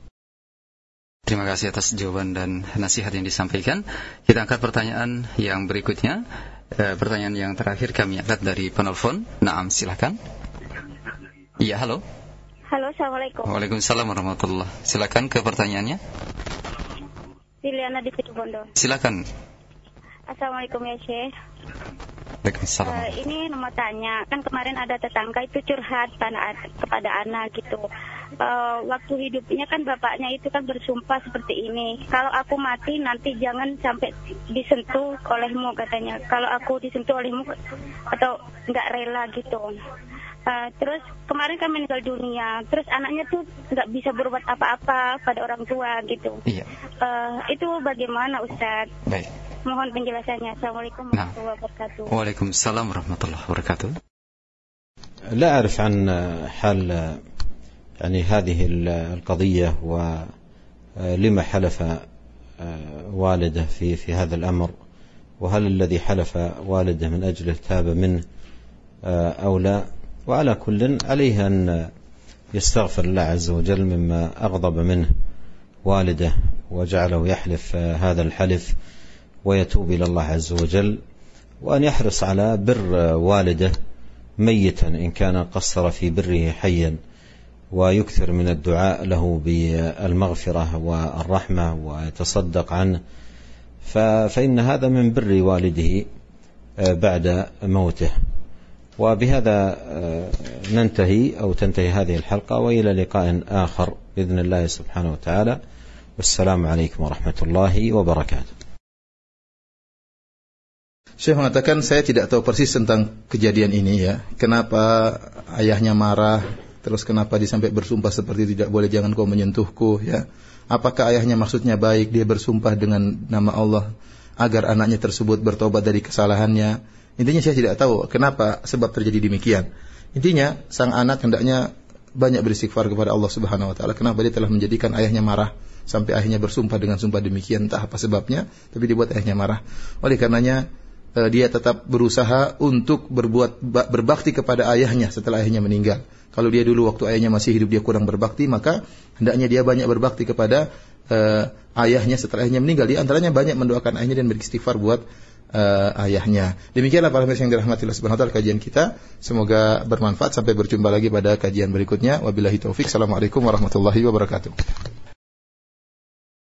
Terima kasih atas jawaban dan nasihat yang disampaikan. Kita angkat pertanyaan yang berikutnya. E, pertanyaan yang terakhir kami angkat dari penelpon. Naam, silakan. Iya, halo. Halo, assalamualaikum. Waalaikumsalam warahmatullahi. Silakan ke pertanyaannya. Liliana di Situbondo. Silakan. Assalamualaikum ya Syekh. Waalaikumsalam. Uh, ini mau tanya, kan kemarin ada tetangga itu curhat kepada anak gitu. Uh, waktu hidupnya kan bapaknya itu kan bersumpah seperti ini, kalau aku mati nanti jangan sampai disentuh olehmu katanya, kalau aku disentuh olehmu atau nggak rela gitu. Uh, terus kemarin kan meninggal dunia, terus anaknya tuh nggak bisa berbuat apa-apa pada orang tua gitu. Iya. Uh, itu bagaimana Ustaz? Baik. Mohon penjelasannya. Assalamualaikum warahmatullahi wabarakatuh. Waalaikumsalam warahmatullahi wabarakatuh. لا أعرف عن حال يعني هذه القضية ولما حلف والده في في هذا الأمر، وهل الذي حلف والده من أجله تاب منه أو لا. وعلى كل عليه أن يستغفر الله عز وجل مما أغضب منه والده وجعله يحلف هذا الحلف ويتوب إلى الله عز وجل، وأن يحرص على بر والده ميتا إن كان قصر في بره حيا، ويكثر من الدعاء له بالمغفرة والرحمة ويتصدق عنه، فإن هذا من بر والده بعد موته. وبهذا ننتهي أو تنتهي هذه الحلقة، وإلى لقاء آخر بإذن الله سبحانه وتعالى، والسلام عليكم ورحمة الله وبركاته. Syekh mengatakan, saya tidak tahu persis tentang kejadian ini ya. Kenapa ayahnya marah, terus kenapa dia sampai bersumpah seperti tidak boleh, jangan kau menyentuhku ya. Apakah ayahnya maksudnya baik, dia bersumpah dengan nama Allah agar anaknya tersebut bertobat dari kesalahannya? Intinya saya tidak tahu kenapa sebab terjadi demikian. Intinya sang anak hendaknya banyak beristighfar kepada Allah Subhanahu wa taala. Kenapa dia telah menjadikan ayahnya marah sampai ayahnya bersumpah dengan sumpah demikian, entah apa sebabnya, tapi dibuat ayahnya marah. Oleh karenanya dia tetap berusaha untuk berbuat berbakti kepada ayahnya setelah ayahnya meninggal. Kalau dia dulu waktu ayahnya masih hidup dia kurang berbakti, maka hendaknya dia banyak berbakti kepada uh, ayahnya setelah ayahnya meninggal. Di antaranya banyak mendoakan ayahnya dan beristighfar buat uh, ayahnya. Demikianlah para pemirsa yang dirahmati Allah Subhanahu wa taala kajian kita. Semoga bermanfaat. Sampai berjumpa lagi pada kajian berikutnya. Wabillahi taufik. Assalamualaikum warahmatullahi wabarakatuh.